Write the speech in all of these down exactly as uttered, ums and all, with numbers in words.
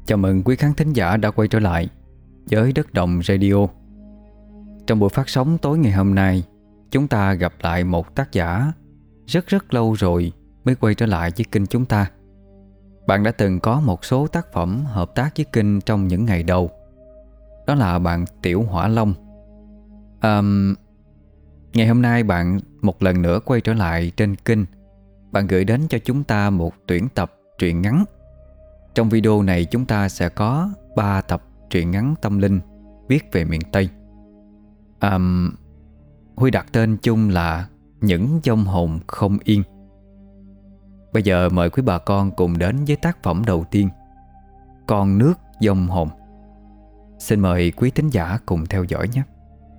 Chào mừng quý khán thính giả đã quay trở lại với Đất Đồng Radio. Trong buổi phát sóng tối ngày hôm nay, chúng ta gặp lại một tác giả rất rất lâu rồi mới quay trở lại với kênh chúng ta. Bạn đã từng có một số tác phẩm hợp tác với kênh trong những ngày đầu. Đó là bạn Tiểu Hỏa Long. à, Ngày hôm nay bạn một lần nữa quay trở lại trên kênh. Bạn gửi đến cho chúng ta một tuyển tập truyện ngắn. Trong video này chúng ta sẽ có ba tập truyện ngắn tâm linh viết về miền Tây. à, Huy đặt tên chung là Những Vong Hồn Không Yên. Bây giờ mời quý bà con cùng đến với tác phẩm đầu tiên, Con Nước Vong Hồn. Xin mời quý thính giả cùng theo dõi nhé.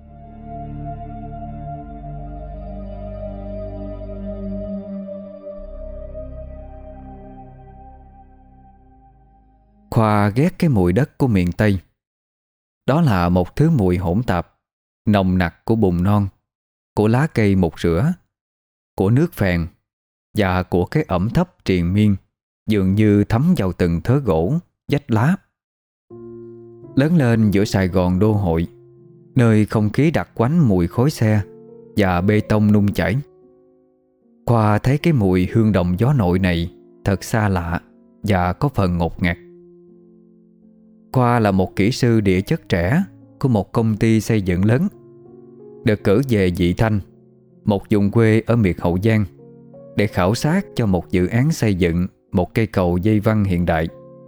Khoa ghét cái mùi đất của miền Tây. Đó là một thứ mùi hỗn tạp, nồng nặc của bùn non, của lá cây mục rửa, của nước phèn và của cái ẩm thấp triền miên dường như thấm vào từng thớ gỗ, vách lá. Lớn lên giữa Sài Gòn đô hội, nơi không khí đặc quánh mùi khói xe và bê tông nung chảy, Khoa thấy cái mùi hương đồng gió nội này thật xa lạ và có phần ngột ngạt. Khoa là một kỹ sư địa chất trẻ của một công ty xây dựng lớn, được cử về Vị Thanh, một vùng quê ở miệt Hậu Giang, để khảo sát cho một dự án xây dựng một cây cầu dây văng hiện đại.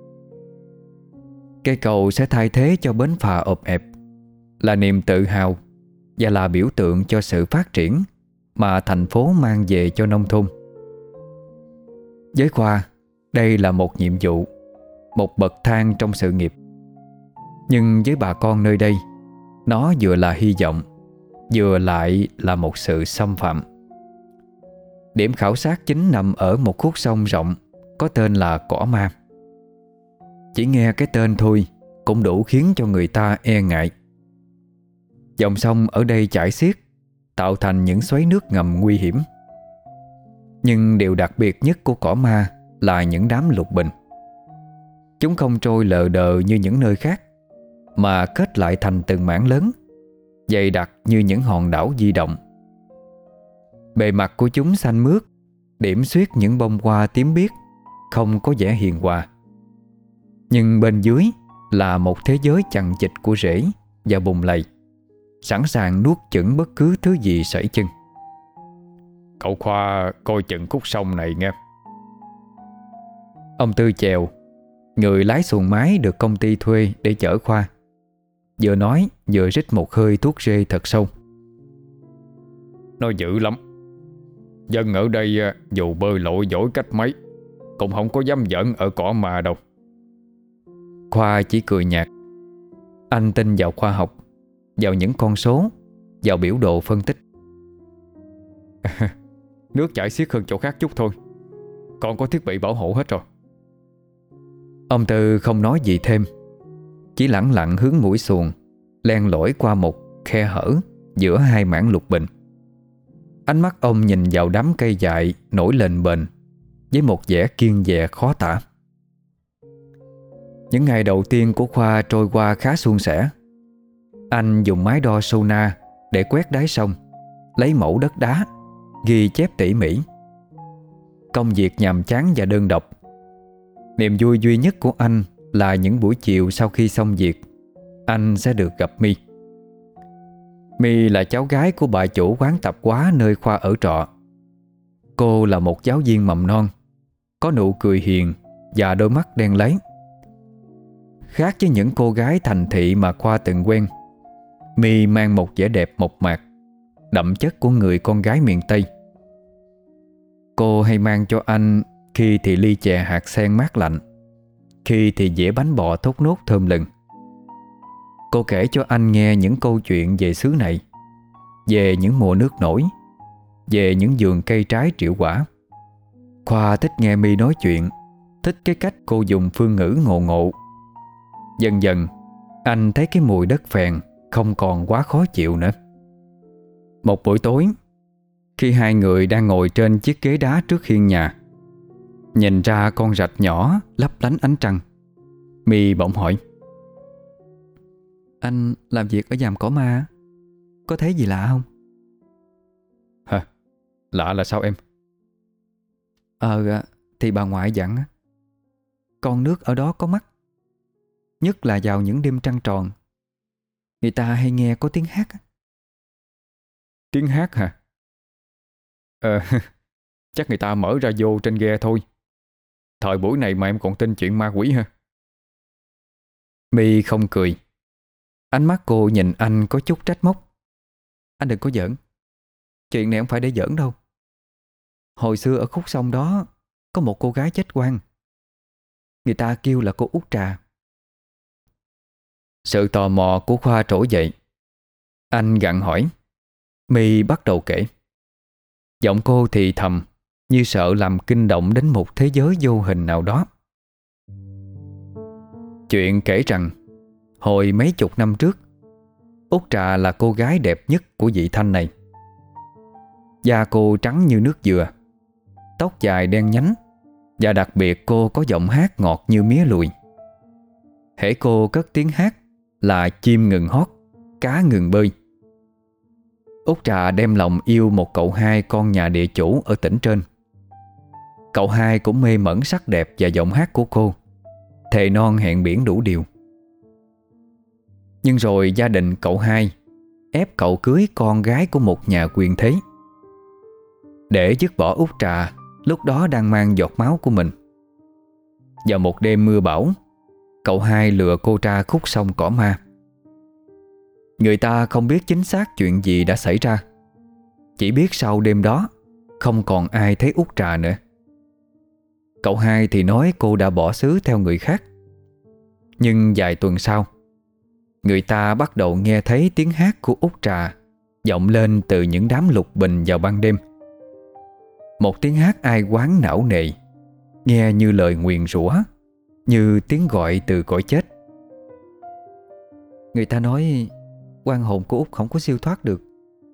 Cây cầu sẽ thay thế cho bến phà ộp ẹp, là niềm tự hào và là biểu tượng cho sự phát triển mà thành phố mang về cho nông thôn. Với Khoa, đây là một nhiệm vụ, một bậc thang trong sự nghiệp. Nhưng với bà con nơi đây, nó vừa là hy vọng, vừa lại là một sự xâm phạm. Điểm khảo sát chính nằm ở một khúc sông rộng có tên là Cỏ Ma. Chỉ nghe cái tên thôi cũng đủ khiến cho người ta e ngại. Dòng sông ở đây chảy xiết, tạo thành những xoáy nước ngầm nguy hiểm. Nhưng điều đặc biệt nhất của Cỏ Ma là những đám lục bình. Chúng không trôi lờ đờ như những nơi khác, mà kết lại thành từng mảng lớn, dày đặc như những hòn đảo di động. Bề mặt của chúng xanh mướt, điểm xuyết những bông hoa tím biếc, không có vẻ hiền hòa. Nhưng bên dưới là một thế giới chằng chịt của rễ và bùn lầy, sẵn sàng nuốt chửng bất cứ thứ gì sẩy chân. Cậu Khoa coi chừng khúc sông này nghe. Ông Tư Chèo, người lái xuồng máy được công ty thuê để chở Khoa, vừa nói vừa rít một hơi thuốc rê thật sâu. Nó dữ lắm. Dân ở đây dù bơi lội giỏi cách mấy cũng không có dám giỡn ở Cỏ Ma đâu. Khoa chỉ cười nhạt. Anh tin vào khoa học, vào những con số, vào biểu đồ phân tích. Nước chảy xiết hơn chỗ khác chút thôi, còn có thiết bị bảo hộ hết rồi. Ông Tư không nói gì thêm, chỉ lẳng lặng hướng mũi xuồng len lỏi qua một khe hở giữa hai mảng lục bình. Ánh mắt ông nhìn vào đám cây dại nổi lên bền với một vẻ kiêng dè khó tả. Những ngày đầu tiên của Khoa trôi qua khá suôn sẻ. Anh dùng máy đo sonar để quét đáy sông, lấy mẫu đất đá, ghi chép tỉ mỉ. Công việc nhàm chán và đơn độc. Niềm vui duy nhất của anh là những buổi chiều sau khi xong việc, anh sẽ được gặp My. My là cháu gái của bà chủ quán tạp hóa nơi Khoa ở trọ. Cô là một giáo viên mầm non, có nụ cười hiền và đôi mắt đen láy. Khác với những cô gái thành thị mà Khoa từng quen, My mang một vẻ đẹp mộc mạc, đậm chất của người con gái miền Tây. Cô hay mang cho anh khi thì ly chè hạt sen mát lạnh, khi thì dĩa bánh bò thốt nốt thơm lừng. Cô kể cho anh nghe những câu chuyện về xứ này, về những mùa nước nổi, về những vườn cây trái triệu quả. Khoa thích nghe My nói chuyện, thích cái cách cô dùng phương ngữ ngộ ngộ. Dần dần, anh thấy cái mùi đất phèn không còn quá khó chịu nữa. Một buổi tối, khi hai người đang ngồi trên chiếc ghế đá trước hiên nhà, nhìn ra con rạch nhỏ lấp lánh ánh trăng, My bỗng hỏi: Anh làm việc ở giàm cỏ ma, có thấy gì lạ không? Hả? Lạ là sao em? Ờ thì bà ngoại dặn á, con nước ở đó có mắt, nhất là vào những đêm trăng tròn. Người ta hay nghe có tiếng hát á. Tiếng hát hả? Ờ chắc người ta mở radio trên ghe thôi. Thời buổi này mà em còn tin chuyện ma quỷ hả? My không cười. Ánh mắt cô nhìn anh có chút trách móc. Anh đừng có giỡn. Chuyện này không phải để giỡn đâu. Hồi xưa ở khúc sông đó có một cô gái chết oan. Người ta kêu là cô Út Trà. Sự tò mò của Khoa trỗi dậy. Anh gặng hỏi. My bắt đầu kể. Giọng cô thì thầm, như sợ làm kinh động đến một thế giới vô hình nào đó. Chuyện kể rằng hồi mấy chục năm trước, Út Trà là cô gái đẹp nhất của vị Thanh này. Da cô trắng như nước dừa, tóc dài đen nhánh, và đặc biệt cô có giọng hát ngọt như mía lùi. Hễ cô cất tiếng hát là chim ngừng hót, cá ngừng bơi. Út Trà đem lòng yêu một cậu hai con nhà địa chủ ở tỉnh trên. Cậu hai cũng mê mẩn sắc đẹp và giọng hát của cô, thề non hẹn biển đủ điều. Nhưng rồi gia đình cậu hai ép cậu cưới con gái của một nhà quyền thế. Để dứt bỏ Út Trà lúc đó đang mang giọt máu của mình, vào một đêm mưa bão, cậu hai lừa cô ra khúc sông Cỏ Ma. Người ta không biết chính xác chuyện gì đã xảy ra, chỉ biết sau đêm đó không còn ai thấy Út Trà nữa. Cậu hai thì nói cô đã bỏ xứ theo người khác. Nhưng vài tuần sau, người ta bắt đầu nghe thấy tiếng hát của Út Trà vọng lên từ những đám lục bình vào ban đêm. Một tiếng hát ai oán não nề, nghe như lời nguyền rủa, như tiếng gọi từ cõi chết. Người ta nói oan hồn của Út không có siêu thoát được.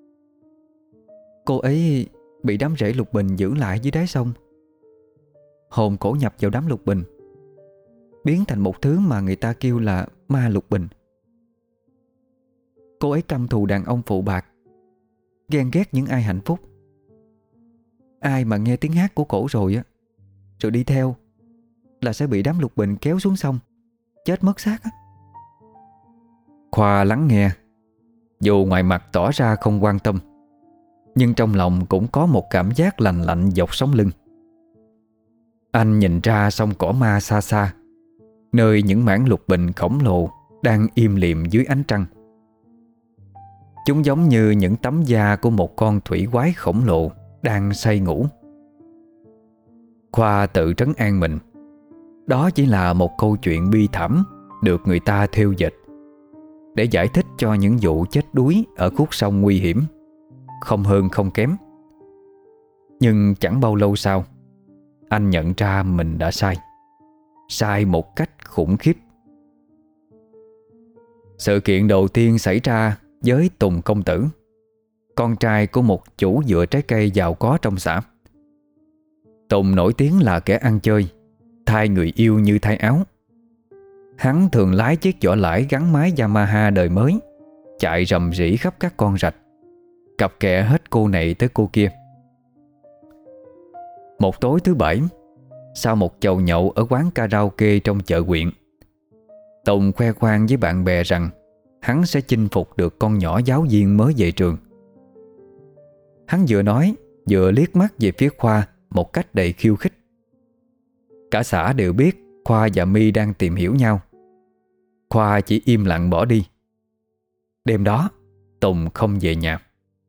Cô ấy bị đám rễ lục bình giữ lại dưới đáy sông. Hồn cổ nhập vào đám lục bình, biến thành một thứ mà người ta kêu là ma lục bình. Cô ấy căm thù đàn ông phụ bạc, ghen ghét những ai hạnh phúc. Ai mà nghe tiếng hát của cổ rồi á, rồi đi theo, là sẽ bị đám lục bình kéo xuống sông, chết mất xác á. Khoa lắng nghe. Dù ngoài mặt tỏ ra không quan tâm, nhưng trong lòng cũng có một cảm giác lành lạnh dọc sống lưng. Anh nhìn ra sông Cỏ Ma xa xa, nơi những mảng lục bình khổng lồ đang im lìm dưới ánh trăng. Chúng giống như những tấm da của một con thủy quái khổng lồ đang say ngủ. Khoa tự trấn an mình, đó chỉ là một câu chuyện bi thảm được người ta thêu dệt để giải thích cho những vụ chết đuối ở khúc sông nguy hiểm, không hơn không kém. Nhưng chẳng bao lâu sau, anh nhận ra mình đã sai. Sai một cách khủng khiếp. Sự kiện đầu tiên xảy ra với Tùng công tử, con trai của một chủ vựa trái cây giàu có trong xã. Tùng nổi tiếng là kẻ ăn chơi, thay người yêu như thay áo. Hắn thường lái chiếc vỏ lãi gắn máy Yamaha đời mới, chạy rầm rĩ khắp các con rạch, cặp kè hết cô này tới cô kia. Một tối thứ bảy, sau một chầu nhậu ở quán karaoke trong chợ huyện, Tùng khoe khoang với bạn bè rằng hắn sẽ chinh phục được con nhỏ giáo viên mới về trường. Hắn vừa nói vừa liếc mắt về phía Khoa một cách đầy khiêu khích. Cả xã đều biết Khoa và My đang tìm hiểu nhau. Khoa chỉ im lặng bỏ đi. Đêm đó Tùng không về nhà.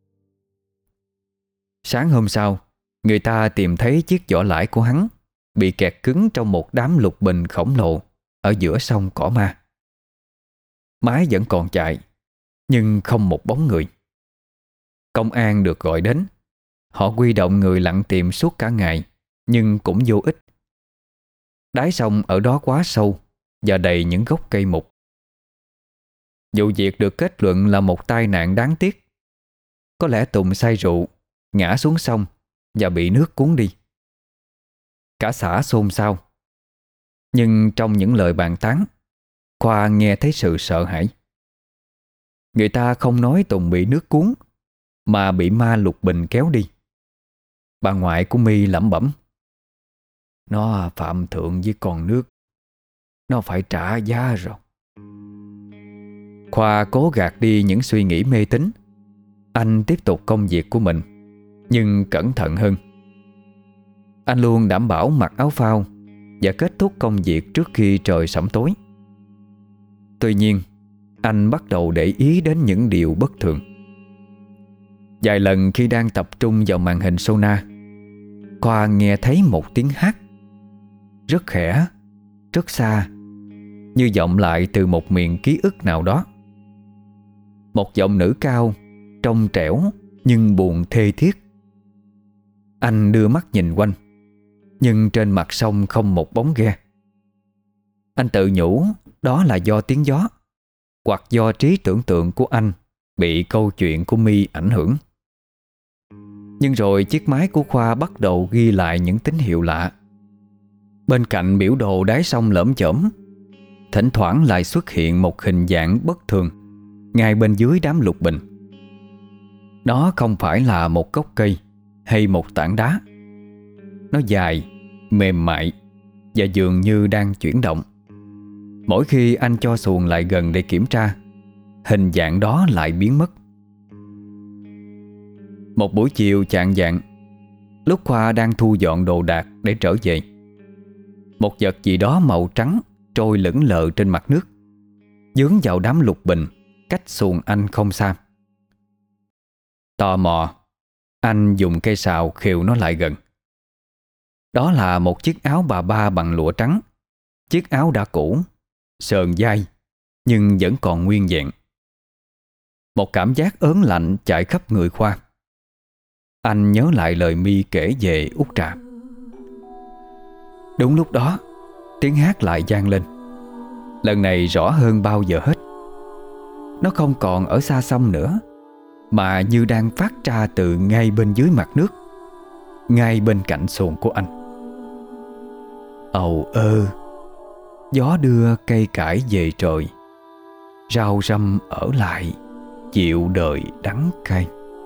Sáng hôm sau, người ta tìm thấy chiếc vỏ lãi của hắn bị kẹt cứng trong một đám lục bình khổng lồ ở giữa sông Cỏ Ma. Máy vẫn còn chạy, nhưng không một bóng người. Công an được gọi đến. Họ huy động người lặn tìm suốt cả ngày, nhưng cũng vô ích. Đáy sông ở đó quá sâu và đầy những gốc cây mục. Vụ việc được kết luận là một tai nạn đáng tiếc. Có lẽ Tùng say rượu, ngã xuống sông và bị nước cuốn đi. Cả xã xôn xao. Nhưng trong những lời bàn tán, Khoa nghe thấy sự sợ hãi. Người ta không nói Tùng bị nước cuốn, mà bị ma Lục Bình kéo đi. Bà ngoại của My lẩm bẩm: Nó phạm thượng với con nước, nó phải trả giá rồi. Khoa cố gạt đi những suy nghĩ mê tín. Anh tiếp tục công việc của mình, nhưng cẩn thận hơn. Anh luôn đảm bảo mặc áo phao và kết thúc công việc trước khi trời sẫm tối. Tuy nhiên, anh bắt đầu để ý đến những điều bất thường. Vài lần khi đang tập trung vào màn hình sonar, Khoa nghe thấy một tiếng hát rất khẽ, rất xa, như vọng lại từ một miền ký ức nào đó. Một giọng nữ cao, trong trẻo nhưng buồn thê thiết. Anh đưa mắt nhìn quanh, nhưng trên mặt sông không một bóng ghe. Anh tự nhủ đó là do tiếng gió, hoặc do trí tưởng tượng của anh bị câu chuyện của My ảnh hưởng. Nhưng rồi chiếc máy của Khoa bắt đầu ghi lại những tín hiệu lạ. Bên cạnh biểu đồ đáy sông lởm chởm, thỉnh thoảng lại xuất hiện một hình dạng bất thường ngay bên dưới đám lục bình. Nó không phải là một gốc cây hay một tảng đá. Nó dài, mềm mại và dường như đang chuyển động. Mỗi khi anh cho xuồng lại gần để kiểm tra, hình dạng đó lại biến mất. Một buổi chiều chạng vạng, lúc Khoa đang thu dọn đồ đạc để trở về, một vật gì đó màu trắng trôi lững lờ trên mặt nước, dướng vào đám lục bình cách xuồng anh không xa. Tò mò, anh dùng cây sào khều nó lại gần. Đó là một chiếc áo bà ba bằng lụa trắng. Chiếc áo đã cũ, sờn dai, nhưng vẫn còn nguyên vẹn. Một cảm giác ớn lạnh chạy khắp người Khoa. Anh nhớ lại lời My kể về Út Trà. Đúng lúc đó, tiếng hát lại vang lên. Lần này rõ hơn bao giờ hết. Nó không còn ở xa xăm nữa, mà như đang phát ra từ ngay bên dưới mặt nước, ngay bên cạnh xuồng của anh. Ầu ơ, gió đưa cây cải về trời, rau răm ở lại, chịu đời đắng cay.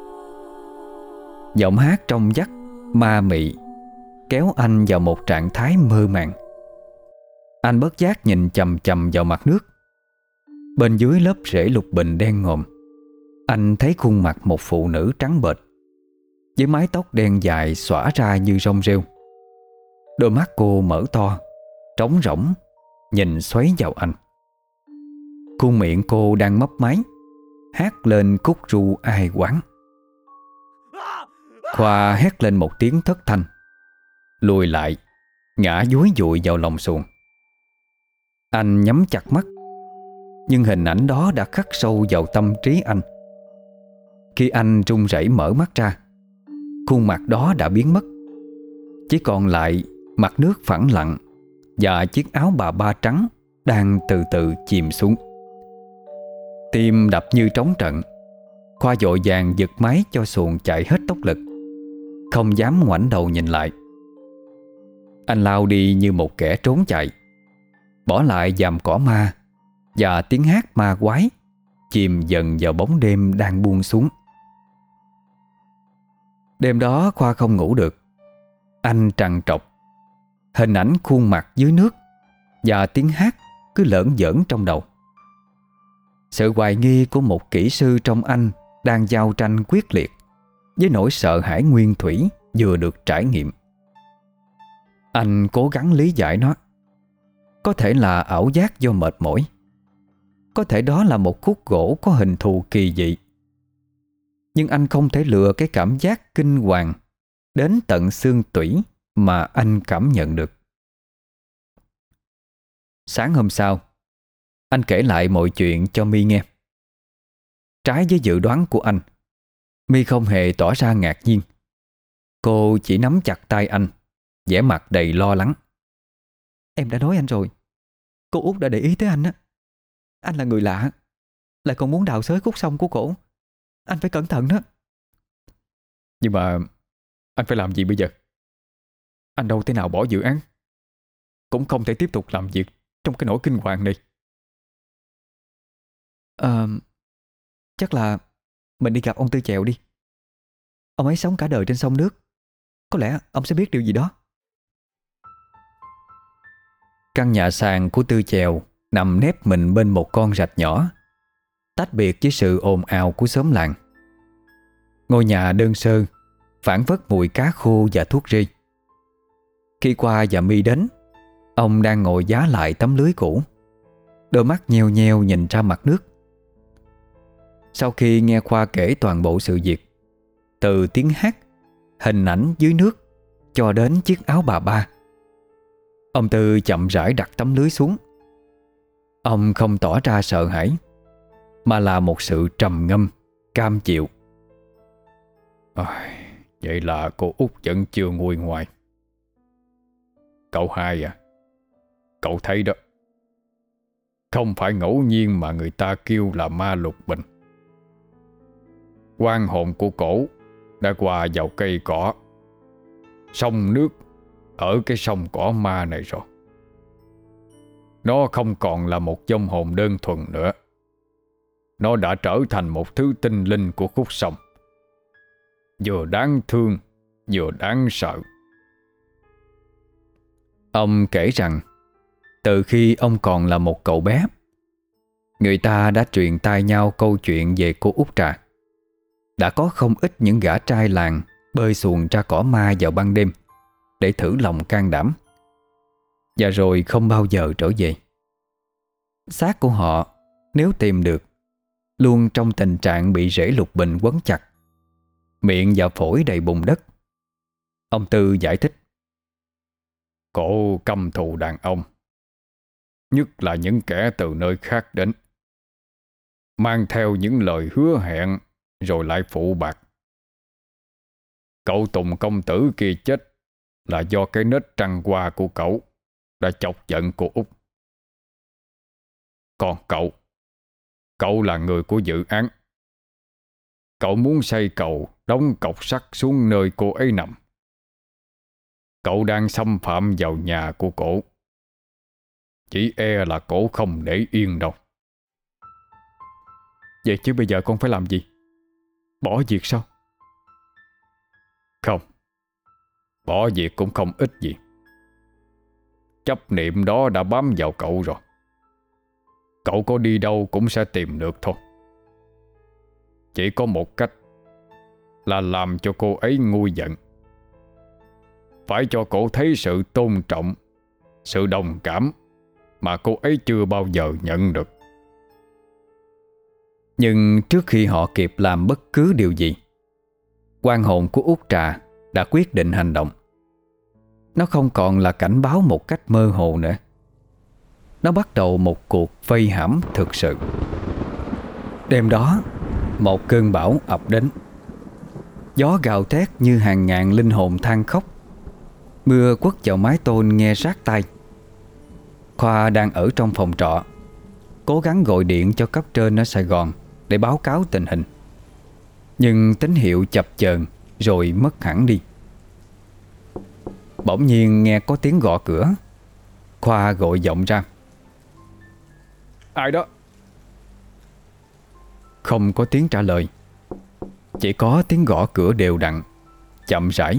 Giọng hát trong vắt, ma mị, kéo anh vào một trạng thái mơ màng. Anh bất giác nhìn chằm chằm vào mặt nước. Bên dưới lớp rễ lục bình đen ngòm, anh thấy khuôn mặt một phụ nữ trắng bệch, với mái tóc đen dài xõa ra như rong rêu. Đôi mắt cô mở to, trống rỗng, nhìn xoáy vào anh. Khuôn miệng cô đang mấp máy, hát lên khúc ru ai oán. Khoa hét lên một tiếng thất thanh, lùi lại, ngã dúi dụi vào lòng xuồng. Anh nhắm chặt mắt, nhưng hình ảnh đó đã khắc sâu vào tâm trí anh. Khi anh run rẩy mở mắt ra, khuôn mặt đó đã biến mất. Chỉ còn lại mặt nước phẳng lặng và chiếc áo bà ba trắng đang từ từ chìm xuống. Tim đập như trống trận. Khoa vội vàng giật máy cho xuồng chạy hết tốc lực, không dám ngoảnh đầu nhìn lại. Anh lao đi như một kẻ trốn chạy, bỏ lại dằm cỏ ma và tiếng hát ma quái chìm dần vào bóng đêm đang buông xuống. Đêm đó Khoa không ngủ được. Anh trằn trọc. Hình ảnh khuôn mặt dưới nước và tiếng hát cứ lởn vởn trong đầu. Sự hoài nghi của một kỹ sư trong anh đang giao tranh quyết liệt với nỗi sợ hãi nguyên thủy vừa được trải nghiệm. Anh cố gắng lý giải nó. Có thể là ảo giác do mệt mỏi, có thể đó là một khúc gỗ có hình thù kỳ dị. Nhưng anh không thể lừa cái cảm giác kinh hoàng đến tận xương tủy mà anh cảm nhận được. Sáng hôm sau, anh kể lại mọi chuyện cho My nghe. Trái với dự đoán của anh, My không hề tỏ ra ngạc nhiên. Cô chỉ nắm chặt tay anh, vẻ mặt đầy lo lắng. Em đã nói anh rồi, cô Út đã để ý tới anh á. Anh là người lạ, lại còn muốn đào xới khúc sông của cổ. Anh phải cẩn thận đó. Nhưng mà anh phải làm gì bây giờ? Anh đâu thể nào bỏ dự án. cũng không thể tiếp tục làm việc trong cái nỗi kinh hoàng này. Ờ, chắc là mình đi gặp ông Tư Chèo đi. Ông ấy sống cả đời trên sông nước, có lẽ ông sẽ biết điều gì đó. Căn nhà sàn của Tư Chèo nằm nép mình bên một con rạch nhỏ, tách biệt với sự ồn ào của xóm làng. Ngôi nhà đơn sơ, phảng phất mùi cá khô và thuốc rê. Khi qua và Mi đến, ông đang ngồi giá lại tấm lưới cũ, đôi mắt nheo nheo nhìn ra mặt nước. Sau khi nghe Khoa kể toàn bộ sự việc, từ tiếng hát, hình ảnh dưới nước cho đến chiếc áo bà ba, ông Tư chậm rãi đặt tấm lưới xuống. Ông không tỏ ra sợ hãi, mà là một sự trầm ngâm, cam chịu. À, vậy là cô Út vẫn chưa nguôi ngoai. Cậu hai à, cậu thấy đó, không phải ngẫu nhiên mà người ta kêu là ma lục bình. Oan hồn của cổ đã qua vào cây cỏ, sông nước ở cái sông cỏ ma này rồi. Nó không còn là một vong hồn đơn thuần nữa. Nó đã trở thành một thứ tinh linh của khúc sông, vừa đáng thương vừa đáng sợ. Ông kể rằng từ khi ông còn là một cậu bé, người ta đã truyền tai nhau câu chuyện về cô Út Trà. Đã có không ít những gã trai làng bơi xuồng ra cỏ ma vào ban đêm để thử lòng can đảm, và rồi không bao giờ trở về. Xác của họ, nếu tìm được, luôn trong tình trạng bị rễ lục bình quấn chặt, miệng và phổi đầy bùn đất. Ông Tư giải thích: Cổ căm thù đàn ông, nhất là những kẻ từ nơi khác đến, mang theo những lời hứa hẹn rồi lại phụ bạc. Cậu Tùng công tử kia chết là do cái nết trăng hoa của cậu đã chọc giận cô Út. Còn cậu, cậu là người của dự án. Cậu muốn xây cầu đóng cọc sắt xuống nơi cô ấy nằm. Cậu đang xâm phạm vào nhà của cổ. Chỉ e là cổ không để yên đâu. Vậy chứ bây giờ con phải làm gì? Bỏ việc sao? Không, bỏ việc cũng không ích gì. Chấp niệm đó đã bám vào cậu rồi. Cậu có đi đâu cũng sẽ tìm được thôi. Chỉ có một cách, là làm cho cô ấy nguôi giận. Phải cho cổ thấy sự tôn trọng, sự đồng cảm mà cô ấy chưa bao giờ nhận được. Nhưng trước khi họ kịp làm bất cứ điều gì, oan hồn của Út Trà đã quyết định hành động. Nó không còn là cảnh báo một cách mơ hồ nữa. Nó bắt đầu một cuộc vây hãm thực sự. Đêm đó, một cơn bão ập đến. Gió gào thét như hàng ngàn linh hồn than khóc. Mưa quất vào mái tôn nghe rát tai. Khoa đang ở trong phòng trọ, cố gắng gọi điện cho cấp trên ở Sài Gòn để báo cáo tình hình. Nhưng tín hiệu chập chờn rồi mất hẳn đi. Bỗng nhiên nghe có tiếng gõ cửa. Khoa gọi vọng ra: Ai đó? Không có tiếng trả lời, chỉ có tiếng gõ cửa đều đặn, chậm rãi.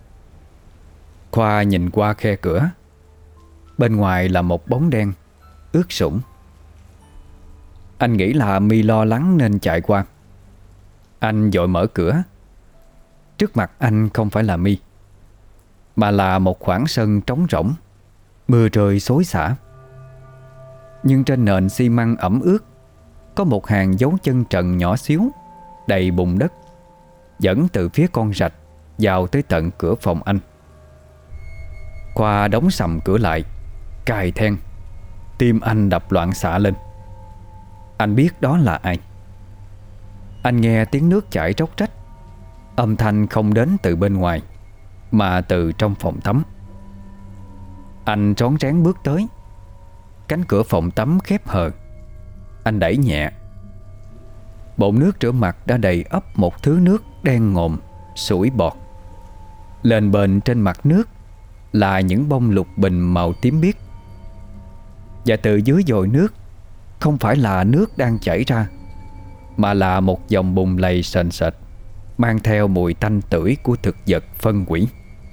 Khoa nhìn qua khe cửa. Bên ngoài là một bóng đen ướt sũng. Anh nghĩ là Mi lo lắng nên chạy qua. Anh vội mở cửa. Trước mặt anh không phải là Mi, mà là một khoảng sân trống rỗng, mưa rơi xối xả. Nhưng trên nền xi măng ẩm ướt có một hàng dấu chân trần nhỏ xíu, đầy bùn đất, dẫn từ phía con rạch vào tới tận cửa phòng anh. Khoa đóng sầm cửa lại, cài then. Tim anh đập loạn xạ lên. Anh biết đó là ai. Anh nghe tiếng nước chảy róc rách. Âm thanh không đến từ bên ngoài, mà từ trong phòng tắm. Anh rón rén bước tới. Cánh cửa phòng tắm khép hờ. Anh đẩy nhẹ. Bồn nước rửa mặt đã đầy ắp một thứ nước đen ngòm, sủi bọt. Lên bền trên mặt nước là những bông lục bình màu tím biếc. Và từ dưới dồi nước không phải là nước đang chảy ra, mà là một dòng bùn lầy sền sệt, mang theo mùi tanh tưởi của thực vật phân hủy.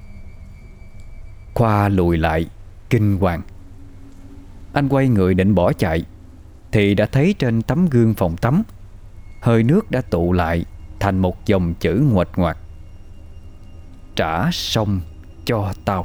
Khoa lùi lại kinh hoàng. Anh quay người định bỏ chạy thì đã thấy trên tấm gương phòng tắm, hơi nước đã tụ lại thành một dòng chữ nguệch ngoạc: "Trả xong cho tao."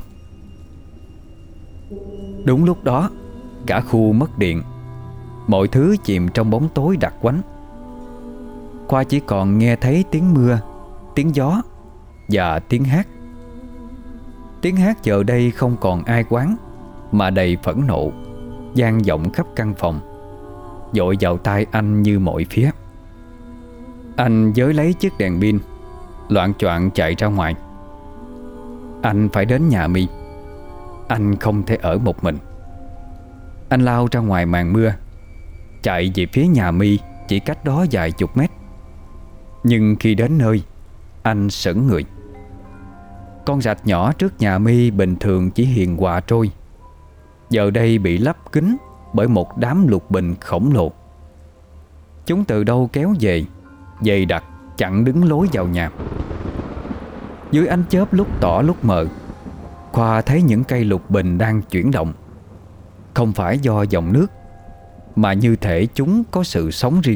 Đúng lúc đó, cả khu mất điện, mọi thứ chìm trong bóng tối đặc quánh. Khoa chỉ còn nghe thấy tiếng mưa, tiếng gió và tiếng hát. Tiếng hát giờ đây không còn ai oán, mà đầy phẫn nộ, vang vọng khắp căn phòng, dội vào tai anh như mọi phía. Anh giới lấy chiếc đèn pin, loạng choạng chạy ra ngoài. Anh phải đến nhà My. Anh không thể ở một mình. Anh lao ra ngoài màn mưa, chạy về phía nhà My chỉ cách đó vài chục mét. Nhưng khi đến nơi, anh sững người. Con rạch nhỏ trước nhà My bình thường chỉ hiền hòa trôi, giờ đây bị lấp kín bởi một đám lục bình khổng lồ. Chúng từ đâu kéo về, dày đặc chặn đứng lối vào nhà. Dưới ánh chớp lúc tỏ lúc mờ, Khoa thấy những cây lục bình đang chuyển động. Không phải do dòng nước, mà như thể chúng có sự sống riêng.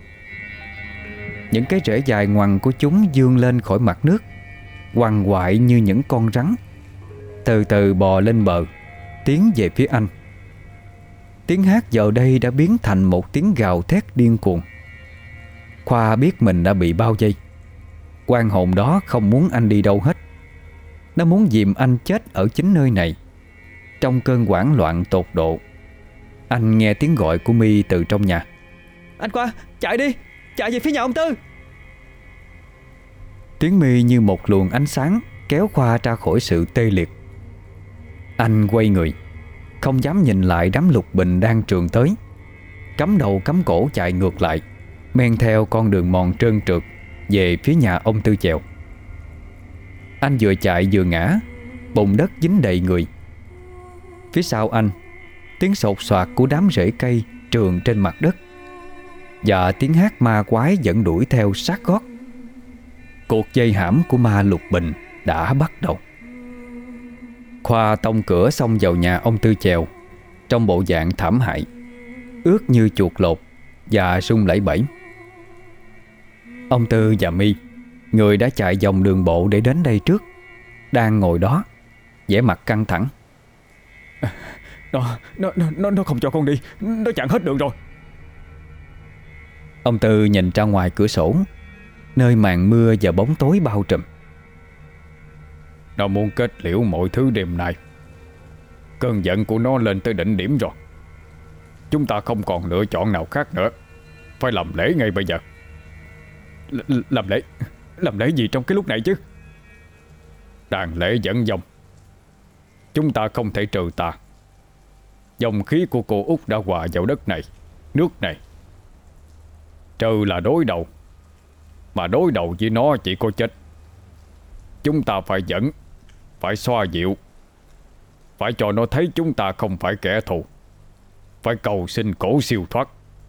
Những cái rễ dài ngoằng của chúng vươn lên khỏi mặt nước, quằn quại như những con rắn, từ từ bò lên bờ, tiến về phía anh. Tiếng hát giờ đây đã biến thành một tiếng gào thét điên cuồng. Khoa biết mình đã bị bao vây. Oan hồn đó không muốn anh đi đâu hết. Nó muốn dìm anh chết ở chính nơi này. Trong cơn hoảng loạn tột độ, anh nghe tiếng gọi của My từ trong nhà: "Anh Khoa, chạy đi, chạy về phía nhà ông Tư." Tiếng My như một luồng ánh sáng kéo Khoa ra khỏi sự tê liệt. Anh quay người, không dám nhìn lại đám lục bình đang trườn tới, cắm đầu cắm cổ chạy ngược lại, men theo con đường mòn trơn trượt về phía nhà ông Tư Chèo. Anh vừa chạy vừa ngã, bùn đất dính đầy người. Phía sau anh, tiếng sột soạt của đám rễ cây trườn trên mặt đất, và tiếng hát ma quái vẫn đuổi theo sát gót. Cuộc dây hãm của ma lục bình đã bắt đầu. Khoa tông cửa xông vào nhà ông Tư Chèo trong bộ dạng thảm hại, ướt như chuột lột và rung lẩy bẩy. Ông Tư và My, người đã chạy vòng đường bộ để đến đây trước, đang ngồi đó, vẻ mặt căng thẳng. Nó, nó, nó, nó không cho con đi. Nó chặn hết đường rồi. Ông Tư nhìn ra ngoài cửa sổ, nơi màn mưa và bóng tối bao trùm. Nó muốn kết liễu mọi thứ đêm nay. Cơn giận của nó lên tới đỉnh điểm rồi. Chúng ta không còn lựa chọn nào khác nữa, phải làm lễ ngay bây giờ. L- Làm lễ? Làm lễ gì trong cái lúc này chứ? Đàn lễ dẫn dòng. Chúng ta không thể trừ tà. Dòng khí của cô Út đã hòa vào đất này, nước này. Trừ là đối đầu, mà đối đầu với nó chỉ có chết. Chúng ta phải dẫn, phải xoa dịu, phải cho nó thấy chúng ta không phải kẻ thù, phải cầu xin cổ siêu thoát.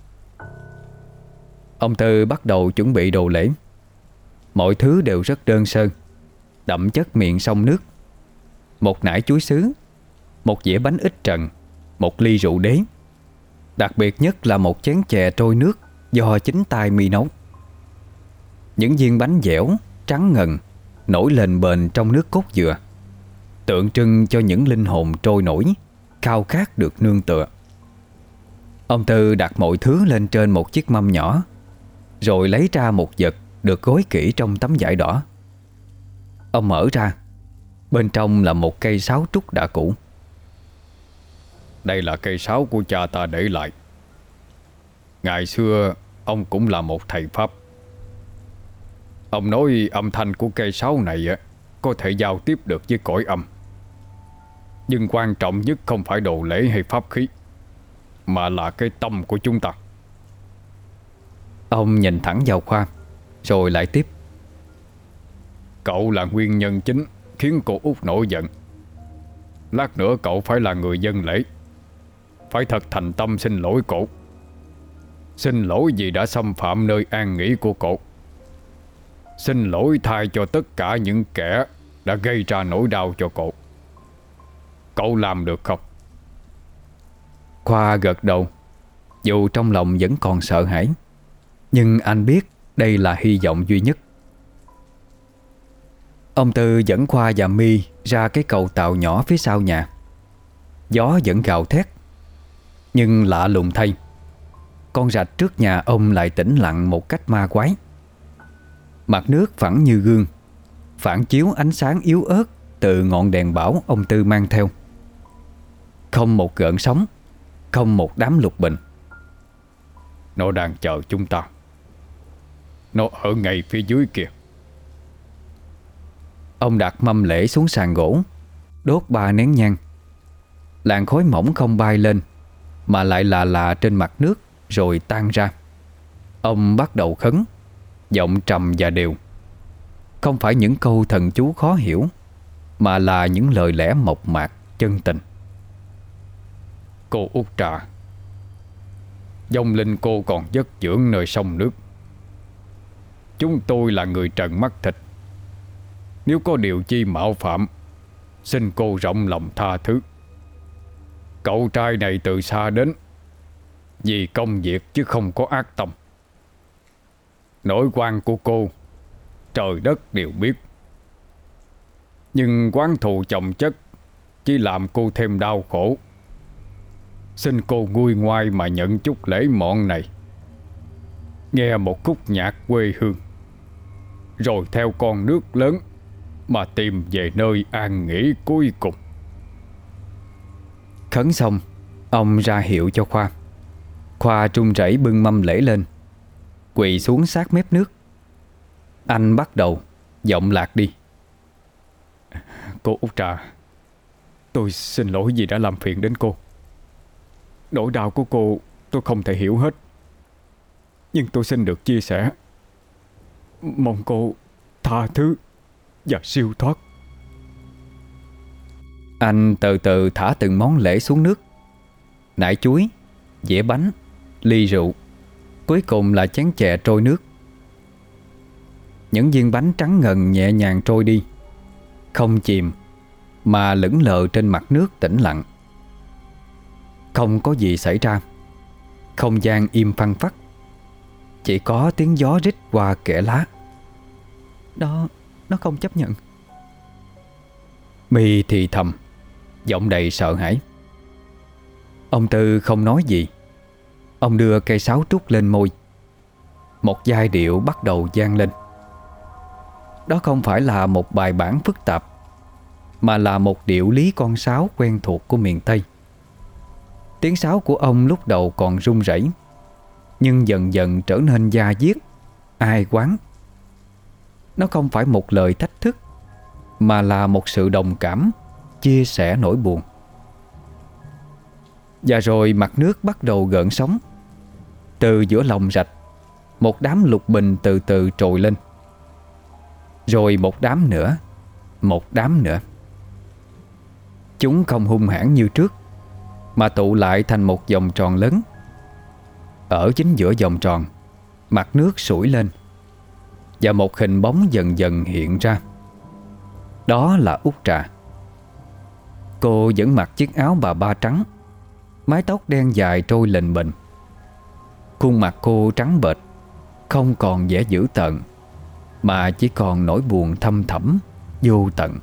Ông Tư bắt đầu chuẩn bị đồ lễ. Mọi thứ đều rất đơn sơ, đậm chất miệng sông nước. Một nải chuối sứ, một dĩa bánh ít trần, một ly rượu đế. Đặc biệt nhất là một chén chè trôi nước do chính tay My nấu. Những viên bánh dẻo, trắng ngần nổi lên bền trong nước cốt dừa, tượng trưng cho những linh hồn trôi nổi, khao khát được nương tựa. Ông Tư đặt mọi thứ lên trên một chiếc mâm nhỏ, rồi lấy ra một vật được gói kỹ trong tấm vải đỏ. Ông mở ra, bên trong là một cây sáo trúc đã cũ. Đây là cây sáo của cha ta để lại. Ngày xưa ông cũng là một thầy pháp. Ông nói âm thanh của cây sáo này có thể giao tiếp được với cõi âm. Nhưng quan trọng nhất không phải đồ lễ hay pháp khí, mà là cái tâm của chúng ta. Ông nhìn thẳng vào Khoa, rồi lại tiếp: Cậu là nguyên nhân chính khiến cô Út nổi giận. Lát nữa cậu phải là người dân lễ, phải thật thành tâm xin lỗi cô. Xin lỗi vì đã xâm phạm nơi an nghỉ của cô. Xin lỗi thay cho tất cả những kẻ đã gây ra nỗi đau cho cô. Cậu làm được không? Khoa gật đầu. Dù trong lòng vẫn còn sợ hãi, nhưng anh biết đây là hy vọng duy nhất. Ông Tư dẫn Khoa và My ra cái cầu tàu nhỏ phía sau nhà. Gió vẫn gào thét, nhưng lạ lùng thay, con rạch trước nhà ông lại tĩnh lặng một cách ma quái. Mặt nước phẳng như gương, phản chiếu ánh sáng yếu ớt từ ngọn đèn bão ông Tư mang theo. Không một gợn sóng, không một đám lục bình. Nó đang chờ chúng ta. Nó ở ngay phía dưới kìa. Ông đặt mâm lễ xuống sàn gỗ, đốt ba nén nhang. Làn khói mỏng không bay lên, mà lại là lạ trên mặt nước rồi tan ra. Ông bắt đầu khấn, giọng trầm và đều. Không phải những câu thần chú khó hiểu, mà là những lời lẽ mộc mạc, chân tình. Cô Út Trà, vong linh cô còn vất dưỡng nơi sông nước. Chúng tôi là người trần mắt thịt. Nếu có điều chi mạo phạm, xin cô rộng lòng tha thứ. Cậu trai này từ xa đến vì công việc chứ không có ác tâm. Nỗi oan của cô trời đất đều biết, nhưng oán thù chồng chất chỉ làm cô thêm đau khổ. Xin cô nguôi ngoai mà nhận chút lễ mọn này, nghe một khúc nhạc quê hương, rồi theo con nước lớn mà tìm về nơi an nghỉ cuối cùng. Khấn xong, ông ra hiệu cho Khoa. Khoa trung rẩy bưng mâm lễ lên, quỳ xuống sát mép nước. Anh bắt đầu, giọng lạc đi. Cô Út Trà, tôi xin lỗi vì đã làm phiền đến cô. Nỗi đau của cô tôi không thể hiểu hết, nhưng tôi xin được chia sẻ. Mong cô tha thứ và siêu thoát. Anh từ từ thả từng món lễ xuống nước. Nải chuối, dĩa bánh, ly rượu, cuối cùng là chén chè trôi nước. Những viên bánh trắng ngần nhẹ nhàng trôi đi, không chìm mà lững lờ trên mặt nước tĩnh lặng. Không có gì xảy ra. Không gian im phăng phắc, chỉ có tiếng gió rít qua kẽ lá. Đó, nó không chấp nhận. My thì thầm, giọng đầy sợ hãi. Ông Tư không nói gì. Ông đưa cây sáo trúc lên môi. Một giai điệu bắt đầu vang lên. Đó không phải là một bài bản phức tạp, mà là một điệu lý con sáo quen thuộc của miền Tây. Tiếng sáo của ông lúc đầu còn run rẩy, nhưng dần dần trở nên da diết, ai oán. Nó không phải một lời thách thức, mà là một sự đồng cảm, chia sẻ nỗi buồn. Và rồi mặt nước bắt đầu gợn sóng. Từ giữa lòng rạch, một đám lục bình từ từ trồi lên. Rồi một đám nữa, một đám nữa. Chúng không hung hãn như trước, mà tụ lại thành một vòng tròn lớn. Ở chính giữa vòng tròn, mặt nước sủi lên, và một hình bóng dần dần hiện ra. Đó là Út Trà. Cô vẫn mặc chiếc áo bà ba trắng, mái tóc đen dài trôi lềnh bềnh. Khuôn mặt cô trắng bệch, không còn vẻ dữ tợn, mà chỉ còn nỗi buồn thâm thẳm, vô tận.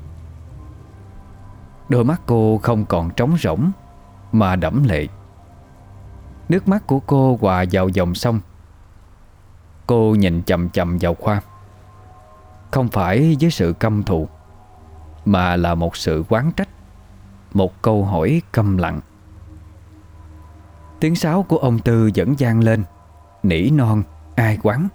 Đôi mắt cô không còn trống rỗng, mà đẫm lệ. Nước mắt của cô hòa vào dòng sông. Cô nhìn chằm chằm vào Khoa, không phải với sự căm thù, mà là một sự oán trách, một câu hỏi câm lặng. Tiếng sáo của ông Tư vẫn vang lên, nỉ non, ai oán.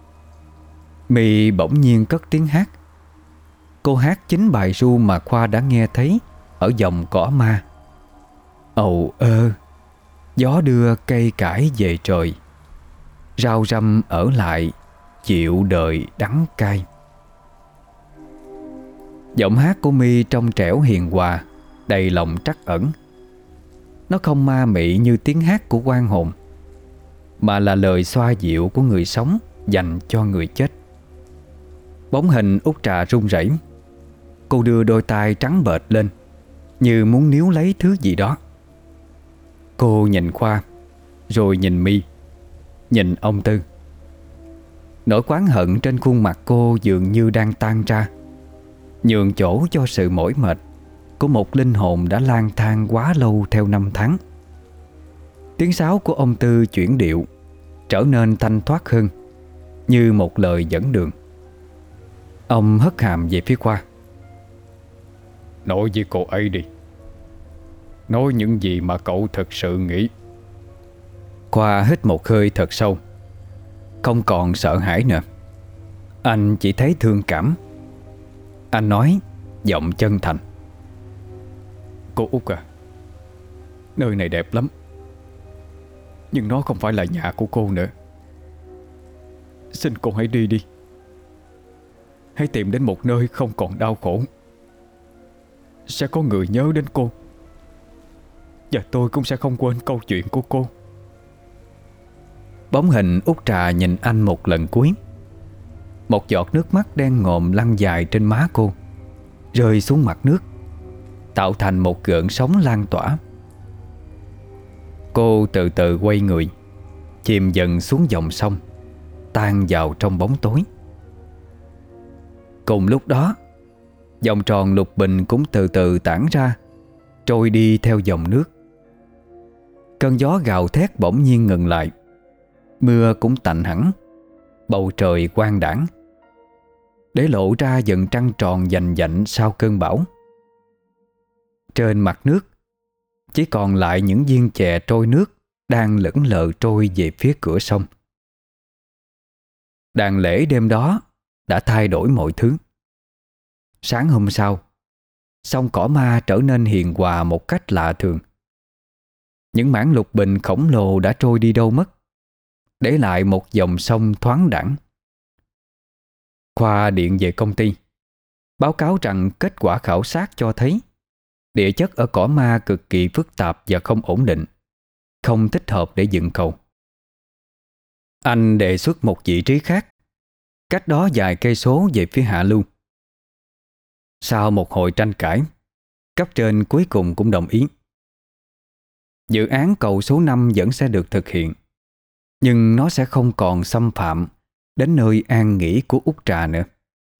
My bỗng nhiên cất tiếng hát. Cô hát chính bài ru mà Khoa đã nghe thấy ở dòng cỏ ma. Ầu ơ, gió đưa cây cải về trời, rau răm ở lại, chịu đời đắng cay. Giọng hát của My trong trẻo hiền hòa, đầy lòng trắc ẩn. Nó không ma mị như tiếng hát của oan hồn, mà là lời xoa dịu của người sống dành cho người chết. Bóng hình Út Trà run rẩy. Cô đưa đôi tay trắng bệch lên, như muốn níu lấy thứ gì đó. Cô nhìn Khoa, rồi nhìn My, nhìn ông Tư. Nỗi oán hận trên khuôn mặt cô dường như đang tan ra, nhường chỗ cho sự mỏi mệt của một linh hồn đã lang thang quá lâu theo năm tháng. Tiếng sáo của ông Tư chuyển điệu, trở nên thanh thoát hơn, như một lời dẫn đường. Ông hất hàm về phía Khoa. Nói với cô ấy đi. Nói những gì mà cậu thực sự nghĩ. Khoa hít một hơi thật sâu, không còn sợ hãi nữa. Anh chỉ thấy thương cảm. Anh nói giọng chân thành. Cô Út à, nơi này đẹp lắm, nhưng nó không phải là nhà của cô nữa. Xin cô hãy đi đi. Hãy tìm đến một nơi không còn đau khổ. Sẽ có người nhớ đến cô, và tôi cũng sẽ không quên câu chuyện của cô. Bóng hình Út Trà nhìn anh một lần cuối. Một giọt nước mắt đen ngòm lăn dài trên má cô, rơi xuống mặt nước, tạo thành một gợn sóng lan tỏa. Cô từ từ quay người, chìm dần xuống dòng sông, tan vào trong bóng tối. Cùng lúc đó, vòng tròn lục bình cũng từ từ tản ra, trôi đi theo dòng nước. Cơn gió gào thét bỗng nhiên ngừng lại. Mưa cũng tạnh hẳn, bầu trời quang đãng, để lộ ra dần trăng tròn vành vạnh sau cơn bão. Trên mặt nước chỉ còn lại những viên chè trôi nước đang lững lờ trôi về phía cửa sông. Đàn lễ đêm đó đã thay đổi mọi thứ. Sáng hôm sau, sông Cỏ Ma trở nên hiền hòa một cách lạ thường. Những mảng lục bình khổng lồ đã trôi đi đâu mất, để lại một dòng sông thoáng đãng. Khoa điện về công ty, báo cáo rằng kết quả khảo sát cho thấy địa chất ở Cỏ Ma cực kỳ phức tạp và không ổn định, không thích hợp để dựng cầu. Anh đề xuất một vị trí khác, cách đó vài cây số về phía hạ lưu. Sau một hồi tranh cãi, cấp trên cuối cùng cũng đồng ý. Dự án cầu số năm vẫn sẽ được thực hiện, nhưng nó sẽ không còn xâm phạm đến nơi an nghỉ của Út Trà nữa.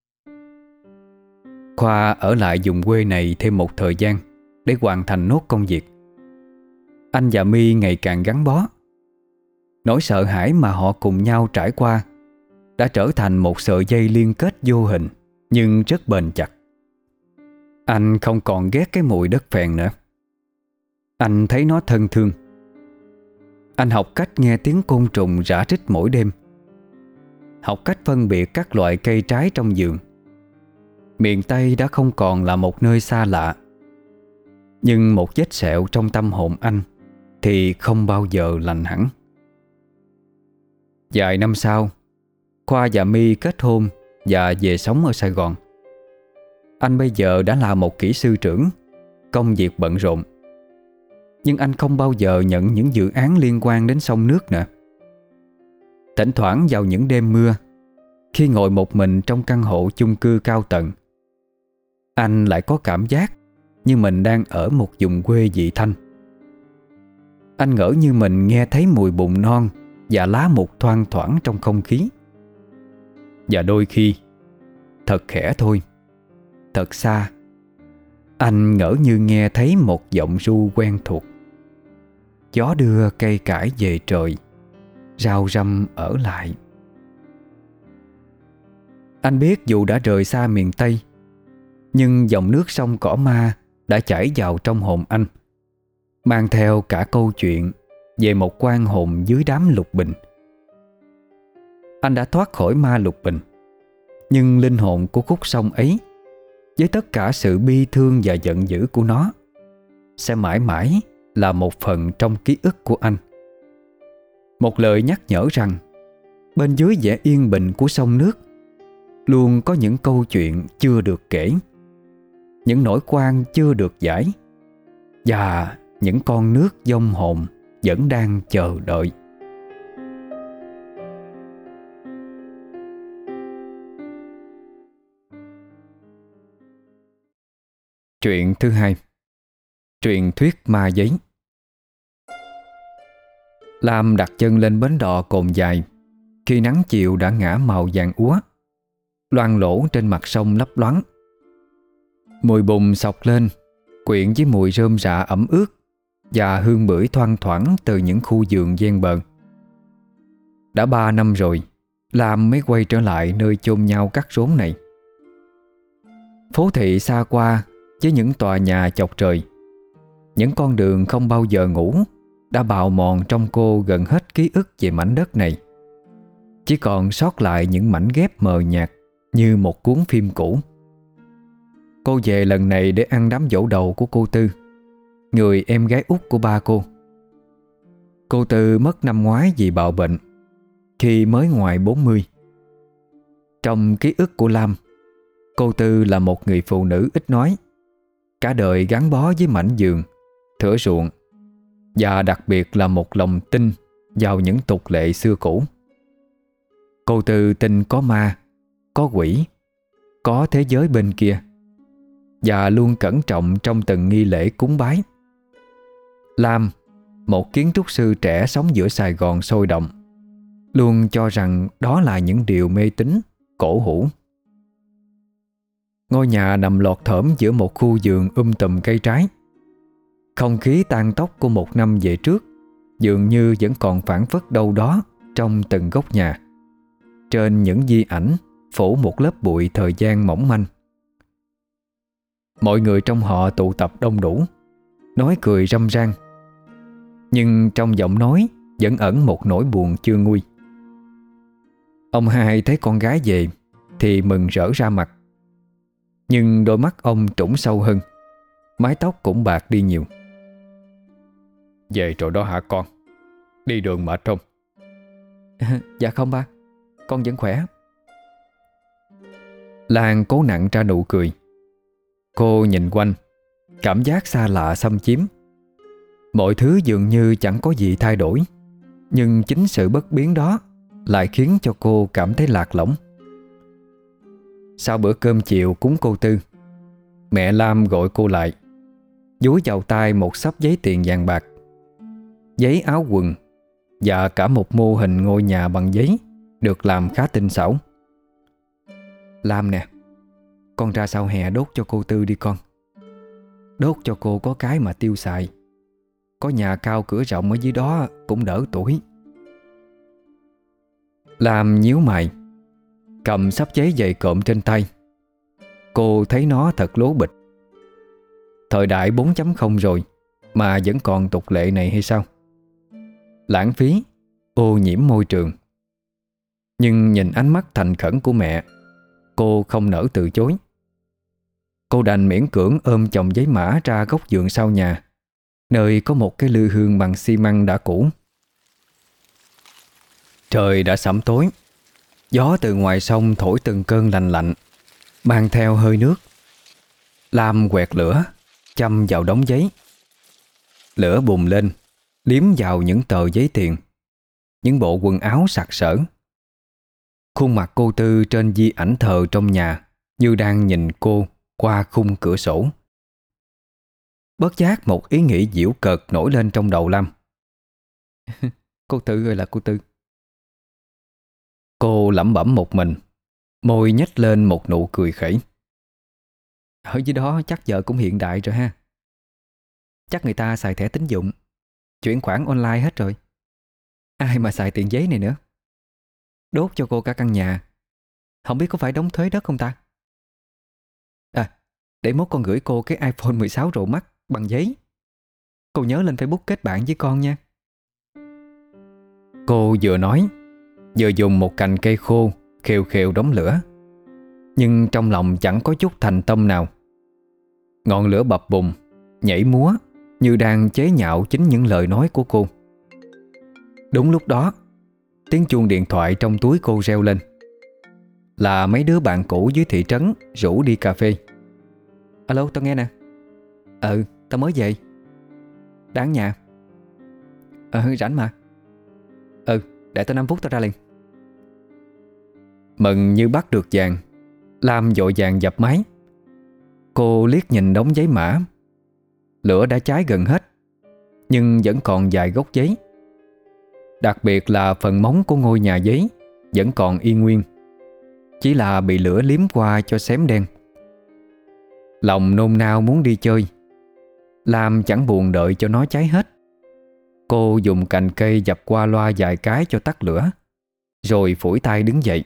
Khoa ở lại vùng quê này thêm một thời gian để hoàn thành nốt công việc. Anh và My ngày càng gắn bó. Nỗi sợ hãi mà họ cùng nhau trải qua đã trở thành một sợi dây liên kết vô hình nhưng rất bền chặt. Anh không còn ghét cái mùi đất phèn nữa. Anh thấy nó thân thương. Anh học cách nghe tiếng côn trùng rã rít mỗi đêm, học cách phân biệt các loại cây trái trong vườn. Miền Tây đã không còn là một nơi xa lạ, nhưng một vết sẹo trong tâm hồn anh thì không bao giờ lành hẳn. Vài năm sau, Khoa và My kết hôn và về sống ở Sài Gòn. Anh bây giờ đã là một kỹ sư trưởng, công việc bận rộn. Nhưng anh không bao giờ nhận những dự án liên quan đến sông nước nữa. Thỉnh thoảng vào những đêm mưa, khi ngồi một mình trong căn hộ chung cư cao tầng, anh lại có cảm giác như mình đang ở một vùng quê vị thanh. Anh ngỡ như mình nghe thấy mùi bùn non và lá mục thoang thoảng trong không khí. Và đôi khi, thật khẽ thôi, thật xa, anh ngỡ như nghe thấy một giọng ru quen thuộc. Gió đưa cây cải về trời, rau răm ở lại. Anh biết dù đã rời xa miền Tây, nhưng dòng nước sông Cỏ Ma đã chảy vào trong hồn anh, mang theo cả câu chuyện về một quan hồn dưới đám lục bình. Anh đã thoát khỏi ma lục bình, nhưng linh hồn của khúc sông ấy, với tất cả sự bi thương và giận dữ của nó, sẽ mãi mãi là một phần trong ký ức của anh. Một lời nhắc nhở rằng bên dưới vẻ yên bình của sông nước luôn có những câu chuyện chưa được kể, những nỗi oan chưa được giải và những con nước vong hồn vẫn đang chờ đợi. Truyện thứ hai, truyền thuyết ma giấy. Lam đặt chân lên bến đò Cồn Dài khi nắng chiều đã ngã màu vàng úa, loang lổ trên mặt sông lấp loáng. Mùi bùn xộc lên, quyện với mùi rơm rạ ẩm ướt và hương bưởi thoang thoảng từ những khu vườn ven bờ. Đã ba năm rồi, Lam mới quay trở lại nơi chôn nhau cắt rốn này. Phố thị xa qua với những tòa nhà chọc trời, những con đường không bao giờ ngủ đã bào mòn trong cô gần hết ký ức về mảnh đất này. Chỉ còn sót lại những mảnh ghép mờ nhạt như một cuốn phim cũ. Cô về lần này để ăn đám giỗ đầu của cô Tư, người em gái út của ba cô. Cô Tư mất năm ngoái vì bạo bệnh khi mới ngoài bốn mươi. Trong ký ức của Lam, cô Tư là một người phụ nữ ít nói, cả đời gắn bó với mảnh vườn, thửa ruộng, và đặc biệt là một lòng tin vào những tục lệ xưa cũ. Cô Tư tin có ma, có quỷ, có thế giới bên kia, và luôn cẩn trọng trong từng nghi lễ cúng bái. Lam, một kiến trúc sư trẻ sống giữa Sài Gòn sôi động, luôn cho rằng đó là những điều mê tín, cổ hủ. Ngôi nhà nằm lọt thởm giữa một khu vườn um tùm cây trái. Không khí tang tóc của một năm về trước dường như vẫn còn phảng phất đâu đó trong từng góc nhà. Trên những di ảnh phủ một lớp bụi thời gian mỏng manh. Mọi người trong họ tụ tập đông đủ, nói cười râm ran, nhưng trong giọng nói vẫn ẩn một nỗi buồn chưa nguôi. Ông hai thấy con gái về thì mừng rỡ ra mặt, nhưng đôi mắt ông trũng sâu hơn, mái tóc cũng bạc đi nhiều. Về rồi đó hả con? Đi đường mệt không? Dạ không ba, con vẫn khỏe. Lan cố nặn ra nụ cười. Cô nhìn quanh, cảm giác xa lạ xâm chiếm. Mọi thứ dường như chẳng có gì thay đổi, nhưng chính sự bất biến đó lại khiến cho cô cảm thấy lạc lõng. Sau bữa cơm chiều cúng cô Tư, mẹ Lam gọi cô lại, dúi vào tay một xấp giấy tiền vàng bạc, giấy áo quần và cả một mô hình ngôi nhà bằng giấy được làm khá tinh xảo. Lam nè, con ra sau hè đốt cho cô Tư đi con. Đốt cho cô có cái mà tiêu xài. Có nhà cao cửa rộng ở dưới đó cũng đỡ tuổi. Lam nhíu mày, cầm xấp giấy dày cộm trên tay. Cô thấy nó thật lố bịch. Thời đại bốn chấm không rồi mà vẫn còn tục lệ này hay sao? Lãng phí, ô nhiễm môi trường. Nhưng nhìn ánh mắt thành khẩn của mẹ, cô không nỡ từ chối. Cô đành miễn cưỡng ôm chồng giấy mã ra góc vườn sau nhà, nơi có một cái lư hương bằng xi măng đã cũ. Trời đã sẫm tối. Gió từ ngoài sông thổi từng cơn lành lạnh, mang theo hơi nước. Lam quẹt lửa, châm vào đống giấy. Lửa bùng lên, liếm vào những tờ giấy tiền, những bộ quần áo sặc sỡ. Khuôn mặt cô Tư trên di ảnh thờ trong nhà như đang nhìn cô qua khung cửa sổ. Bất giác một ý nghĩ giễu cợt nổi lên trong đầu Lam. Cô Tư ơi là cô Tư. Cô lẩm bẩm một mình, môi nhếch lên một nụ cười khẩy. Ở dưới đó chắc giờ cũng hiện đại rồi ha. Chắc người ta xài thẻ tín dụng, chuyển khoản online hết rồi. Ai mà xài tiền giấy này nữa. Đốt cho cô cả căn nhà. Không biết có phải đóng thuế đất không ta? À, để mốt con gửi cô cái iPhone mười sáu Pro Max bằng giấy. Cô nhớ lên Facebook kết bạn với con nha. Cô vừa nói, vừa dùng một cành cây khô khều khều đống lửa. Nhưng trong lòng chẳng có chút thành tâm nào. Ngọn lửa bập bùng, nhảy múa như đang chế nhạo chính những lời nói của cô. Đúng lúc đó, tiếng chuông điện thoại trong túi cô reo lên. Là mấy đứa bạn cũ dưới thị trấn rủ đi cà phê. Alo, tao nghe nè. Ừ, tao mới về. Đang ở nhà. Ờ rảnh mà. Ừ, để tao năm phút tao ra liền. Mừng như bắt được vàng, Lam vội vàng dập máy. Cô liếc nhìn đống giấy mã. Lửa đã cháy gần hết, nhưng vẫn còn vài gốc giấy. Đặc biệt là phần móng của ngôi nhà giấy vẫn còn y nguyên, chỉ là bị lửa liếm qua cho xém đen. Lòng nôn nao muốn đi chơi, Lam chẳng buồn đợi cho nó cháy hết. Cô dùng cành cây dập qua loa vài cái cho tắt lửa, rồi phủi tay đứng dậy.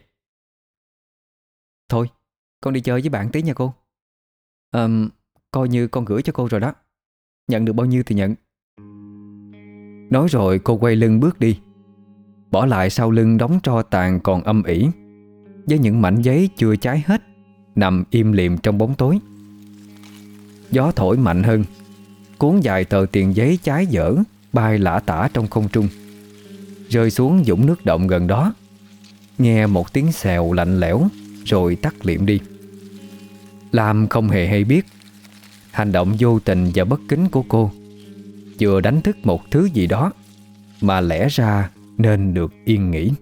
Thôi, con đi chơi với bạn tí nha cô. Ờ, coi như con gửi cho cô rồi đó. Nhận được bao nhiêu thì nhận. Nói rồi cô quay lưng bước đi, bỏ lại sau lưng đống tro tàn còn âm ỉ, với những mảnh giấy chưa cháy hết nằm im lìm trong bóng tối. Gió thổi mạnh hơn, cuốn vài tờ tiền giấy cháy dở bay lả tả trong không trung, rơi xuống vũng nước động gần đó. Nghe một tiếng xèo lạnh lẽo rồi tắt liệm đi. Lam không hề hay biết hành động vô tình và bất kính của cô vừa đánh thức một thứ gì đó mà lẽ ra nên được yên nghỉ.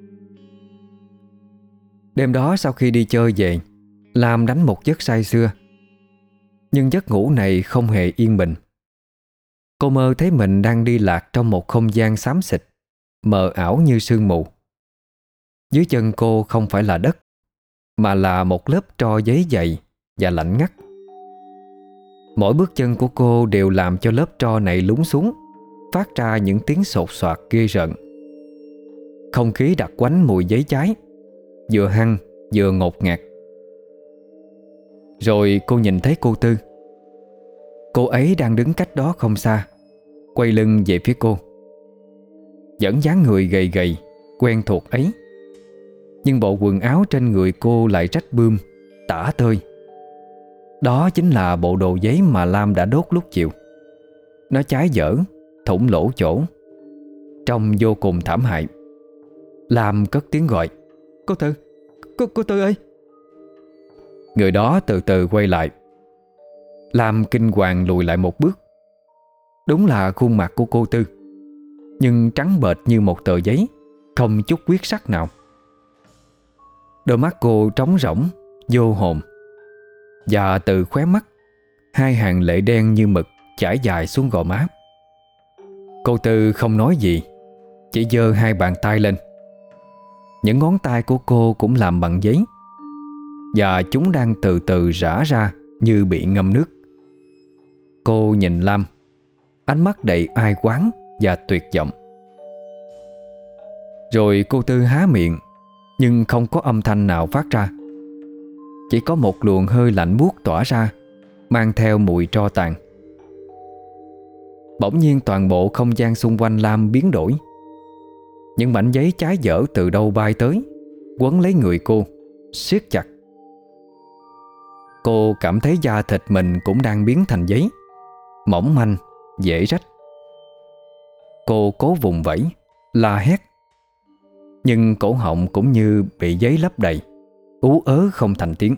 Đêm đó sau khi đi chơi về, Lam đánh một giấc say sưa. Nhưng giấc ngủ này không hề yên bình. Cô mơ thấy mình đang đi lạc trong một không gian xám xịt, mờ ảo như sương mù. Dưới chân cô không phải là đất, mà là một lớp tro giấy dày và lạnh ngắt. Mỗi bước chân của cô đều làm cho lớp tro này lún xuống, phát ra những tiếng sột soạt ghê rợn. Không khí đặc quánh mùi giấy cháy, vừa hăng vừa ngột ngạt. Rồi cô nhìn thấy cô Tư. Cô ấy đang đứng cách đó không xa, quay lưng về phía cô. Vẫn dáng người gầy gầy quen thuộc ấy, nhưng bộ quần áo trên người cô lại rách bươm, tả tơi. Đó chính là bộ đồ giấy mà Lam đã đốt lúc chiều. Nó cháy dở, thủng lỗ chỗ, trông vô cùng thảm hại. Lam cất tiếng gọi: Cô Tư, cô, cô Tư ơi. Người đó từ từ quay lại. Lam kinh hoàng lùi lại một bước. Đúng là khuôn mặt của cô Tư, nhưng trắng bệch như một tờ giấy, không chút huyết sắc nào. Đôi mắt cô trống rỗng, vô hồn, và từ khóe mắt hai hàng lệ đen như mực chảy dài xuống gò má. Cô Tư không nói gì, chỉ giơ hai bàn tay lên. Những ngón tay của cô cũng làm bằng giấy, và chúng đang từ từ rã ra như bị ngâm nước. Cô nhìn Lam, ánh mắt đầy ai oán và tuyệt vọng. Rồi cô Tư há miệng, nhưng không có âm thanh nào phát ra. Chỉ có một luồng hơi lạnh buốt tỏa ra, mang theo mùi tro tàn. Bỗng nhiên toàn bộ không gian xung quanh Lam biến đổi. Những mảnh giấy cháy dở từ đâu bay tới, quấn lấy người cô, siết chặt. Cô cảm thấy da thịt mình cũng đang biến thành giấy, mỏng manh, dễ rách. Cô cố vùng vẫy, la hét, nhưng cổ họng cũng như bị giấy lấp đầy, ú ớ không thành tiếng.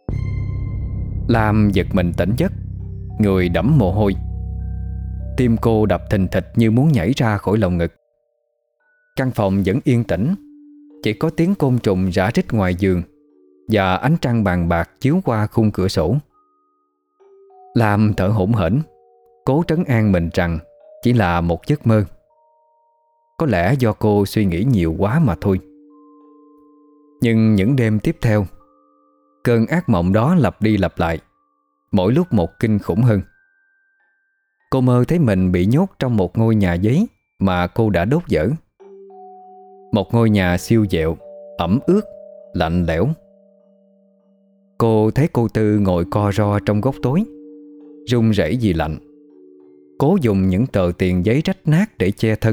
Lam giật mình tỉnh giấc, người đẫm mồ hôi. Tim cô đập thình thịch như muốn nhảy ra khỏi lồng ngực. Căn phòng vẫn yên tĩnh, chỉ có tiếng côn trùng rã rít ngoài giường và ánh trăng bàn bạc chiếu qua khung cửa sổ. Lam thở hổn hển, cố trấn an mình rằng chỉ là một giấc mơ. Có lẽ do cô suy nghĩ nhiều quá mà thôi. Nhưng những đêm tiếp theo, cơn ác mộng đó lặp đi lặp lại, mỗi lúc một kinh khủng hơn. Cô mơ thấy mình bị nhốt trong một ngôi nhà giấy mà cô đã đốt dở. Một ngôi nhà siêu vẹo, ẩm ướt, lạnh lẽo. Cô thấy cô Tư ngồi co ro trong góc tối, run rẩy vì lạnh, cố dùng những tờ tiền giấy rách nát để che thân.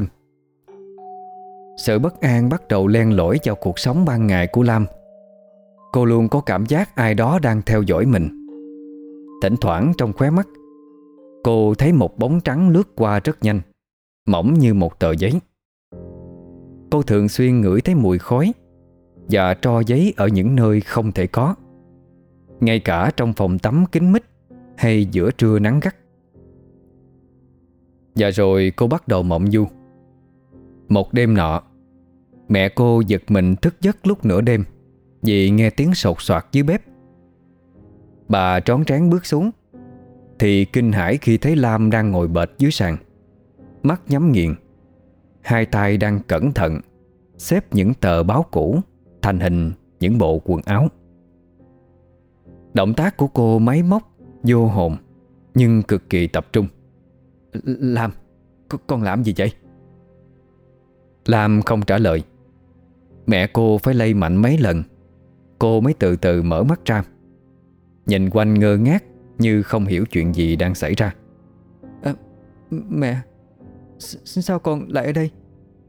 Sự bất an bắt đầu len lỏi vào cuộc sống ban ngày của Lam. Cô luôn có cảm giác ai đó đang theo dõi mình. Thỉnh thoảng trong khóe mắt, cô thấy một bóng trắng lướt qua rất nhanh, mỏng như một tờ giấy. Cô thường xuyên ngửi thấy mùi khói và tro giấy ở những nơi không thể có, ngay cả trong phòng tắm kín mít hay giữa trưa nắng gắt. Và rồi cô bắt đầu mộng du. Một đêm nọ, mẹ cô giật mình thức giấc lúc nửa đêm vì nghe tiếng sột soạt dưới bếp. Bà trón trán bước xuống thì kinh hãi khi thấy Lam đang ngồi bệt dưới sàn, mắt nhắm nghiền, hai tay đang cẩn thận xếp những tờ báo cũ thành hình những bộ quần áo. Động tác của cô máy móc, vô hồn nhưng cực kỳ tập trung. Lam, con làm gì vậy? Lam không trả lời. Mẹ cô phải lay mạnh mấy lần cô mới từ từ mở mắt ra, nhìn quanh ngơ ngác như không hiểu chuyện gì đang xảy ra. À, mẹ, sao con lại ở đây?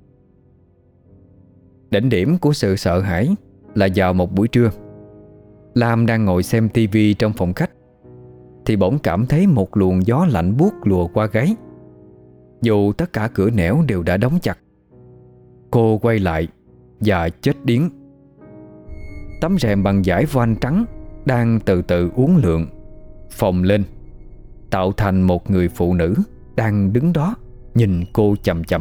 Đỉnh điểm của sự sợ hãi là vào một buổi trưa, Lam đang ngồi xem tivi trong phòng khách thì bỗng cảm thấy một luồng gió lạnh buốt lùa qua gáy. Dù tất cả cửa nẻo đều đã đóng chặt, cô quay lại và chết điếng. Tấm rèm bằng vải voan trắng đang từ từ uốn lượn, phồng lên, tạo thành một người phụ nữ đang đứng đó nhìn cô chằm chằm.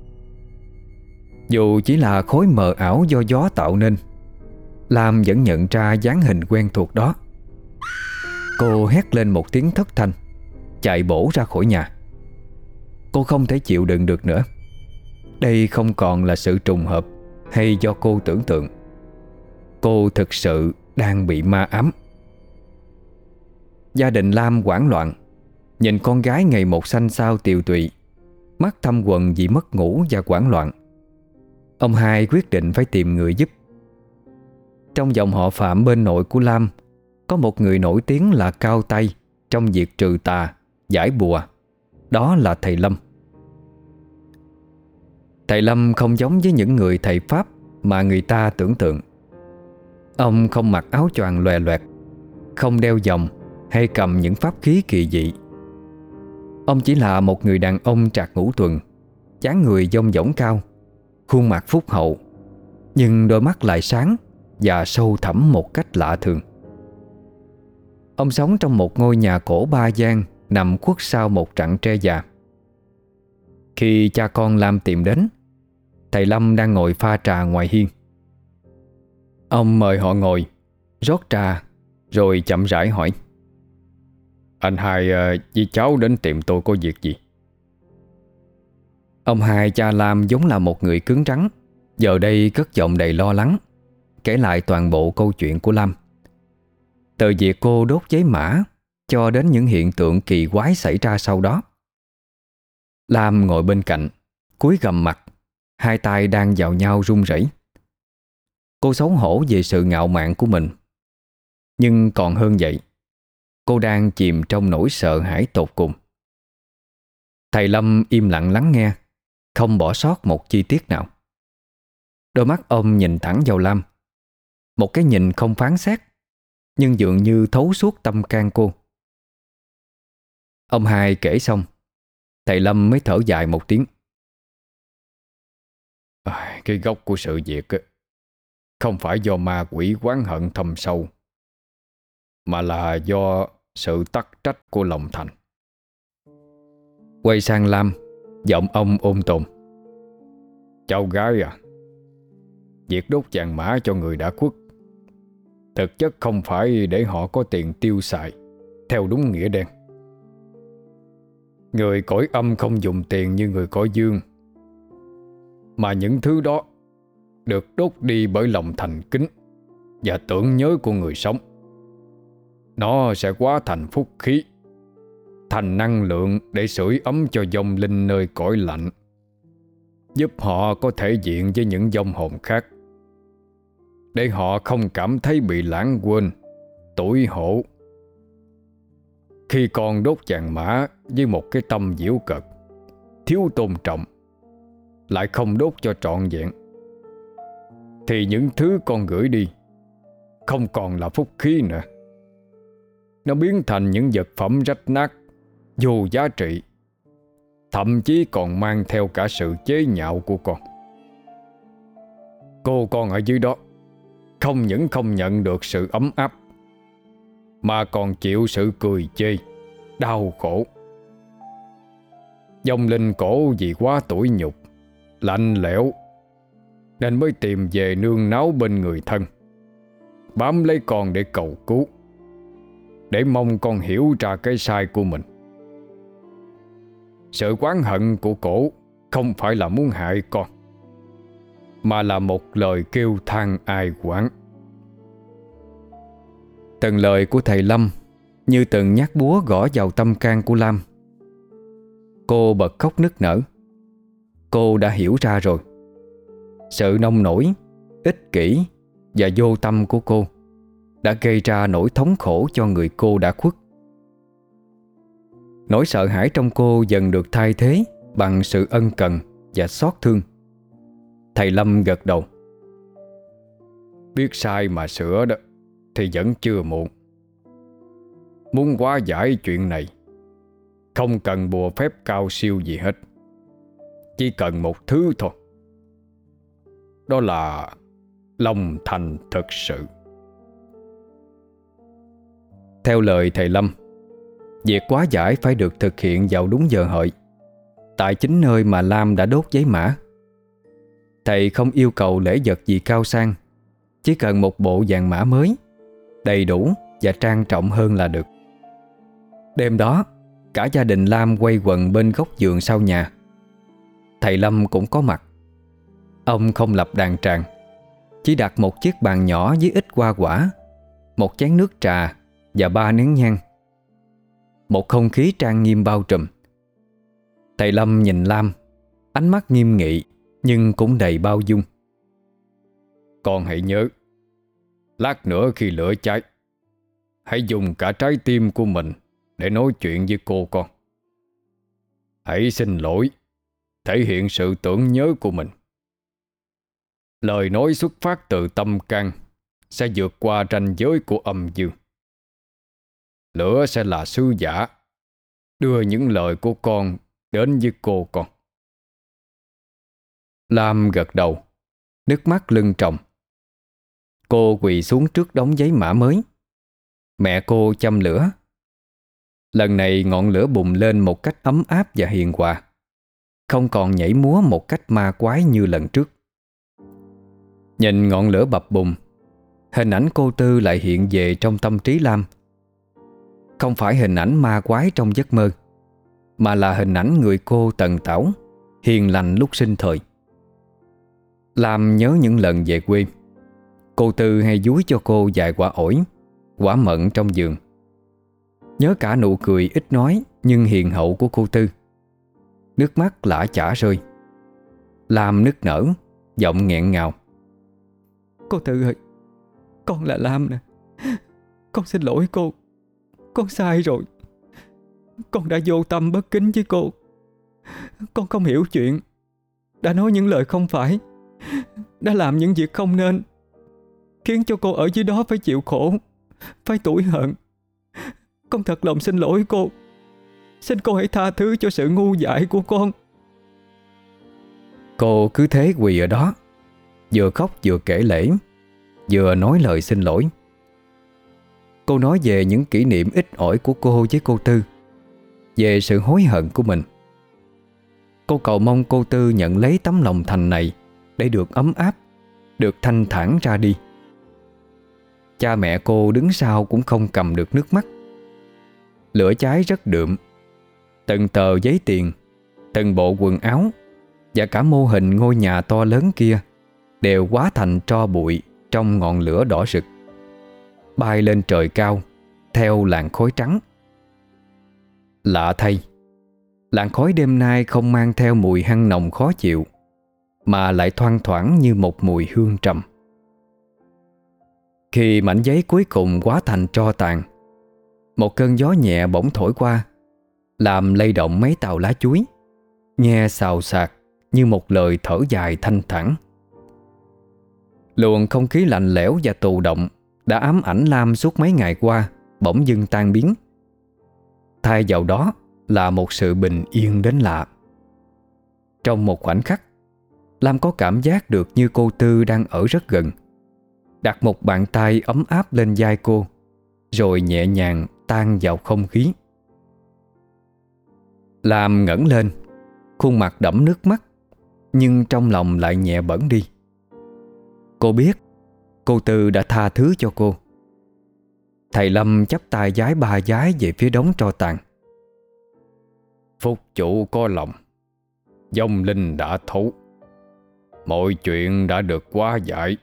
Dù chỉ là khối mờ ảo do gió tạo nên, Lam vẫn nhận ra dáng hình quen thuộc đó. Cô hét lên một tiếng thất thanh, chạy bổ ra khỏi nhà. Cô không thể chịu đựng được nữa. Đây không còn là sự trùng hợp hay do cô tưởng tượng. Cô thực sự đang bị ma ám. Gia đình Lam hoảng loạn, nhìn con gái ngày một xanh xao tiều tụy, mắt thâm quầng vì mất ngủ và hoảng loạn. Ông hai quyết định phải tìm người giúp. Trong dòng họ Phạm bên nội của Lam có một người nổi tiếng là cao tay trong việc trừ tà, giải bùa. Đó là thầy Lâm. Thầy Lâm không giống với những người thầy Pháp mà người ta tưởng tượng. Ông không mặc áo choàng lòe loẹt, không đeo vòng hay cầm những pháp khí kỳ dị. Ông chỉ là một người đàn ông trạc ngũ tuần, dáng người dong dỏng cao, khuôn mặt phúc hậu, nhưng đôi mắt lại sáng và sâu thẳm một cách lạ thường. Ông sống trong một ngôi nhà cổ ba gian nằm khuất sau một rặng tre già. Khi cha con Lam tìm đến, thầy Lâm đang ngồi pha trà ngoài hiên. Ông mời họ ngồi, rót trà, rồi chậm rãi hỏi: Anh hai với cháu đến tìm tôi có việc gì? Ông hai cha Lam giống là một người cứng rắn, giờ đây cất giọng đầy lo lắng, kể lại toàn bộ câu chuyện của Lam. Từ việc cô đốt giấy mã cho đến những hiện tượng kỳ quái xảy ra sau đó. Lam ngồi bên cạnh, cúi gằm mặt, hai tay đang vào nhau run rẩy. Cô xấu hổ về sự ngạo mạn của mình, nhưng còn hơn vậy, cô đang chìm trong nỗi sợ hãi tột cùng. Thầy Lâm im lặng lắng nghe, không bỏ sót một chi tiết nào. Đôi mắt ông nhìn thẳng vào Lam, một cái nhìn không phán xét, nhưng dường như thấu suốt tâm can cô. Ông hai kể xong, thầy Lâm mới thở dài một tiếng. À, cái gốc của sự việc không phải do ma quỷ oán hận thâm sâu, mà là do sự tắc trách của lòng thành. Quay sang Lam, giọng ông ôn tồn: Cháu gái à, việc đốt vàng mã cho người đã khuất thực chất không phải để họ có tiền tiêu xài theo đúng nghĩa đen. Người cõi âm không dùng tiền như người cõi dương, mà những thứ đó được đốt đi bởi lòng thành kính và tưởng nhớ của người sống. Nó sẽ hóa thành phúc khí, thành năng lượng để sưởi ấm cho vong linh nơi cõi lạnh, giúp họ có thể diện với những vong hồn khác, để họ không cảm thấy bị lãng quên, tủi hổ. Khi con đốt vàng mã với một cái tâm giễu cợt, thiếu tôn trọng, lại không đốt cho trọn vẹn, thì những thứ con gửi đi không còn là phúc khí nữa. Nó biến thành những vật phẩm rách nát, vô giá trị, thậm chí còn mang theo cả sự chế nhạo của con. Cô con ở dưới đó không những không nhận được sự ấm áp, mà còn chịu sự cười chê, đau khổ. Dòng linh cổ vì quá tủi nhục, lạnh lẽo, nên mới tìm về nương náu bên người thân, bám lấy con để cầu cứu, để mong con hiểu ra cái sai của mình. Sự oán hận của cổ không phải là muốn hại con, mà là một lời kêu than ai oán. Từng lời của thầy Lâm như từng nhát búa gõ vào tâm can của Lam. Cô bật khóc nức nở. Cô đã hiểu ra rồi. Sự nông nổi, ích kỷ và vô tâm của cô đã gây ra nỗi thống khổ cho người cô đã khuất. Nỗi sợ hãi trong cô dần được thay thế bằng sự ân cần và xót thương. Thầy Lâm gật đầu. Biết sai mà sửa đó thì vẫn chưa muộn. Muốn hóa giải chuyện này, không cần bùa phép cao siêu gì hết. Chỉ cần một thứ thôi. Đó là lòng thành thực sự. Theo lời thầy Lâm, việc hóa giải phải được thực hiện vào đúng giờ hợi, tại chính nơi mà Lam đã đốt giấy mã. Thầy không yêu cầu lễ vật gì cao sang, chỉ cần một bộ vàng mã mới, đầy đủ và trang trọng hơn là được. Đêm đó, cả gia đình Lam quay quần bên góc giường sau nhà. Thầy Lâm cũng có mặt. Ông không lập đàn tràng, chỉ đặt một chiếc bàn nhỏ với ít hoa quả, một chén nước trà và ba nén nhang. Một không khí trang nghiêm bao trùm. Thầy Lâm nhìn Lam, ánh mắt nghiêm nghị nhưng cũng đầy bao dung. Con hãy nhớ, lát nữa khi lửa cháy, hãy dùng cả trái tim của mình để nói chuyện với cô con. Hãy xin lỗi, thể hiện sự tưởng nhớ của mình. Lời nói xuất phát từ tâm can sẽ vượt qua ranh giới của âm dương. Lửa sẽ là sứ giả, đưa những lời của con đến với cô con. Lam gật đầu, nước mắt lưng tròng. Cô quỳ xuống trước đống giấy mã mới. Mẹ cô châm lửa. Lần này ngọn lửa bùng lên một cách ấm áp và hiền hòa, không còn nhảy múa một cách ma quái như lần trước. Nhìn ngọn lửa bập bùng, hình ảnh cô Tư lại hiện về trong tâm trí Lam. Không phải hình ảnh ma quái trong giấc mơ, mà là hình ảnh người cô tần tảo, hiền lành lúc sinh thời. Lam nhớ những lần về quê, cô Tư hay dúi cho cô vài quả ổi, quả mận trong giường. Nhớ cả nụ cười ít nói nhưng hiền hậu của cô Tư. Nước mắt lã chả rơi. Lam nức nở, giọng nghẹn ngào. Cô Tư ơi, con là Lam nè. Con xin lỗi cô. Con sai rồi. Con đã vô tâm bất kính với cô. Con không hiểu chuyện, đã nói những lời không phải, đã làm những việc không nên, khiến cho cô ở dưới đó phải chịu khổ, phải tủi hận. Con thật lòng xin lỗi cô. Xin cô hãy tha thứ cho sự ngu dại của con. Cô cứ thế quỳ ở đó, vừa khóc vừa kể lể, vừa nói lời xin lỗi. Cô nói về những kỷ niệm ít ỏi của cô với cô Tư, về sự hối hận của mình. Cô cầu mong cô Tư nhận lấy tấm lòng thành này để được ấm áp, được thanh thản ra đi. Cha mẹ cô đứng sau cũng không cầm được nước mắt. Lửa cháy rất đượm. Từng tờ giấy tiền, từng bộ quần áo và cả mô hình ngôi nhà to lớn kia đều hóa thành tro bụi trong ngọn lửa đỏ rực, bay lên trời cao theo làn khói trắng. Lạ thay, làn khói đêm nay không mang theo mùi hăng nồng khó chịu, mà lại thoang thoảng như một mùi hương trầm. Khi mảnh giấy cuối cùng hóa thành tro tàn, một cơn gió nhẹ bỗng thổi qua, làm lay động mấy tàu lá chuối, nghe xào xạc như một lời thở dài thanh thản. Luồng không khí lạnh lẽo và tù động đã ám ảnh Lam suốt mấy ngày qua bỗng dưng tan biến. Thay vào đó là một sự bình yên đến lạ. Trong một khoảnh khắc, Lam có cảm giác được như cô Tư đang ở rất gần, đặt một bàn tay ấm áp lên vai cô, rồi nhẹ nhàng tan vào không khí. Lam ngẩng lên, Khuôn mặt đẫm nước mắt, nhưng trong lòng lại nhẹ bẫng đi. Cô biết cô Tư đã tha thứ cho cô. Thầy Lâm chắp tay vái ba vái về phía đống tro tàn. Phúc chủ có lòng, vong linh đã thấu, mọi chuyện đã được hóa giải.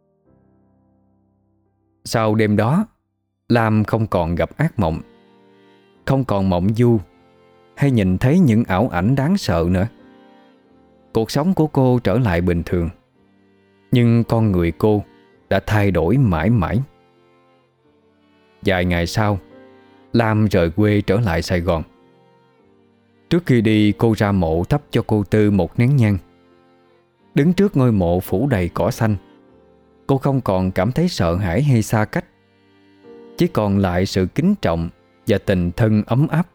Sau đêm đó, Lam không còn gặp ác mộng, không còn mộng du hay nhìn thấy những ảo ảnh đáng sợ nữa. Cuộc sống của cô trở lại bình thường, nhưng con người cô đã thay đổi mãi mãi. Vài ngày sau, Lam rời quê trở lại Sài Gòn. Trước khi đi, cô ra mộ thắp cho cô Tư một nén nhang. Đứng trước ngôi mộ phủ đầy cỏ xanh, cô không còn cảm thấy sợ hãi hay xa cách, chỉ còn lại sự kính trọng và tình thân ấm áp.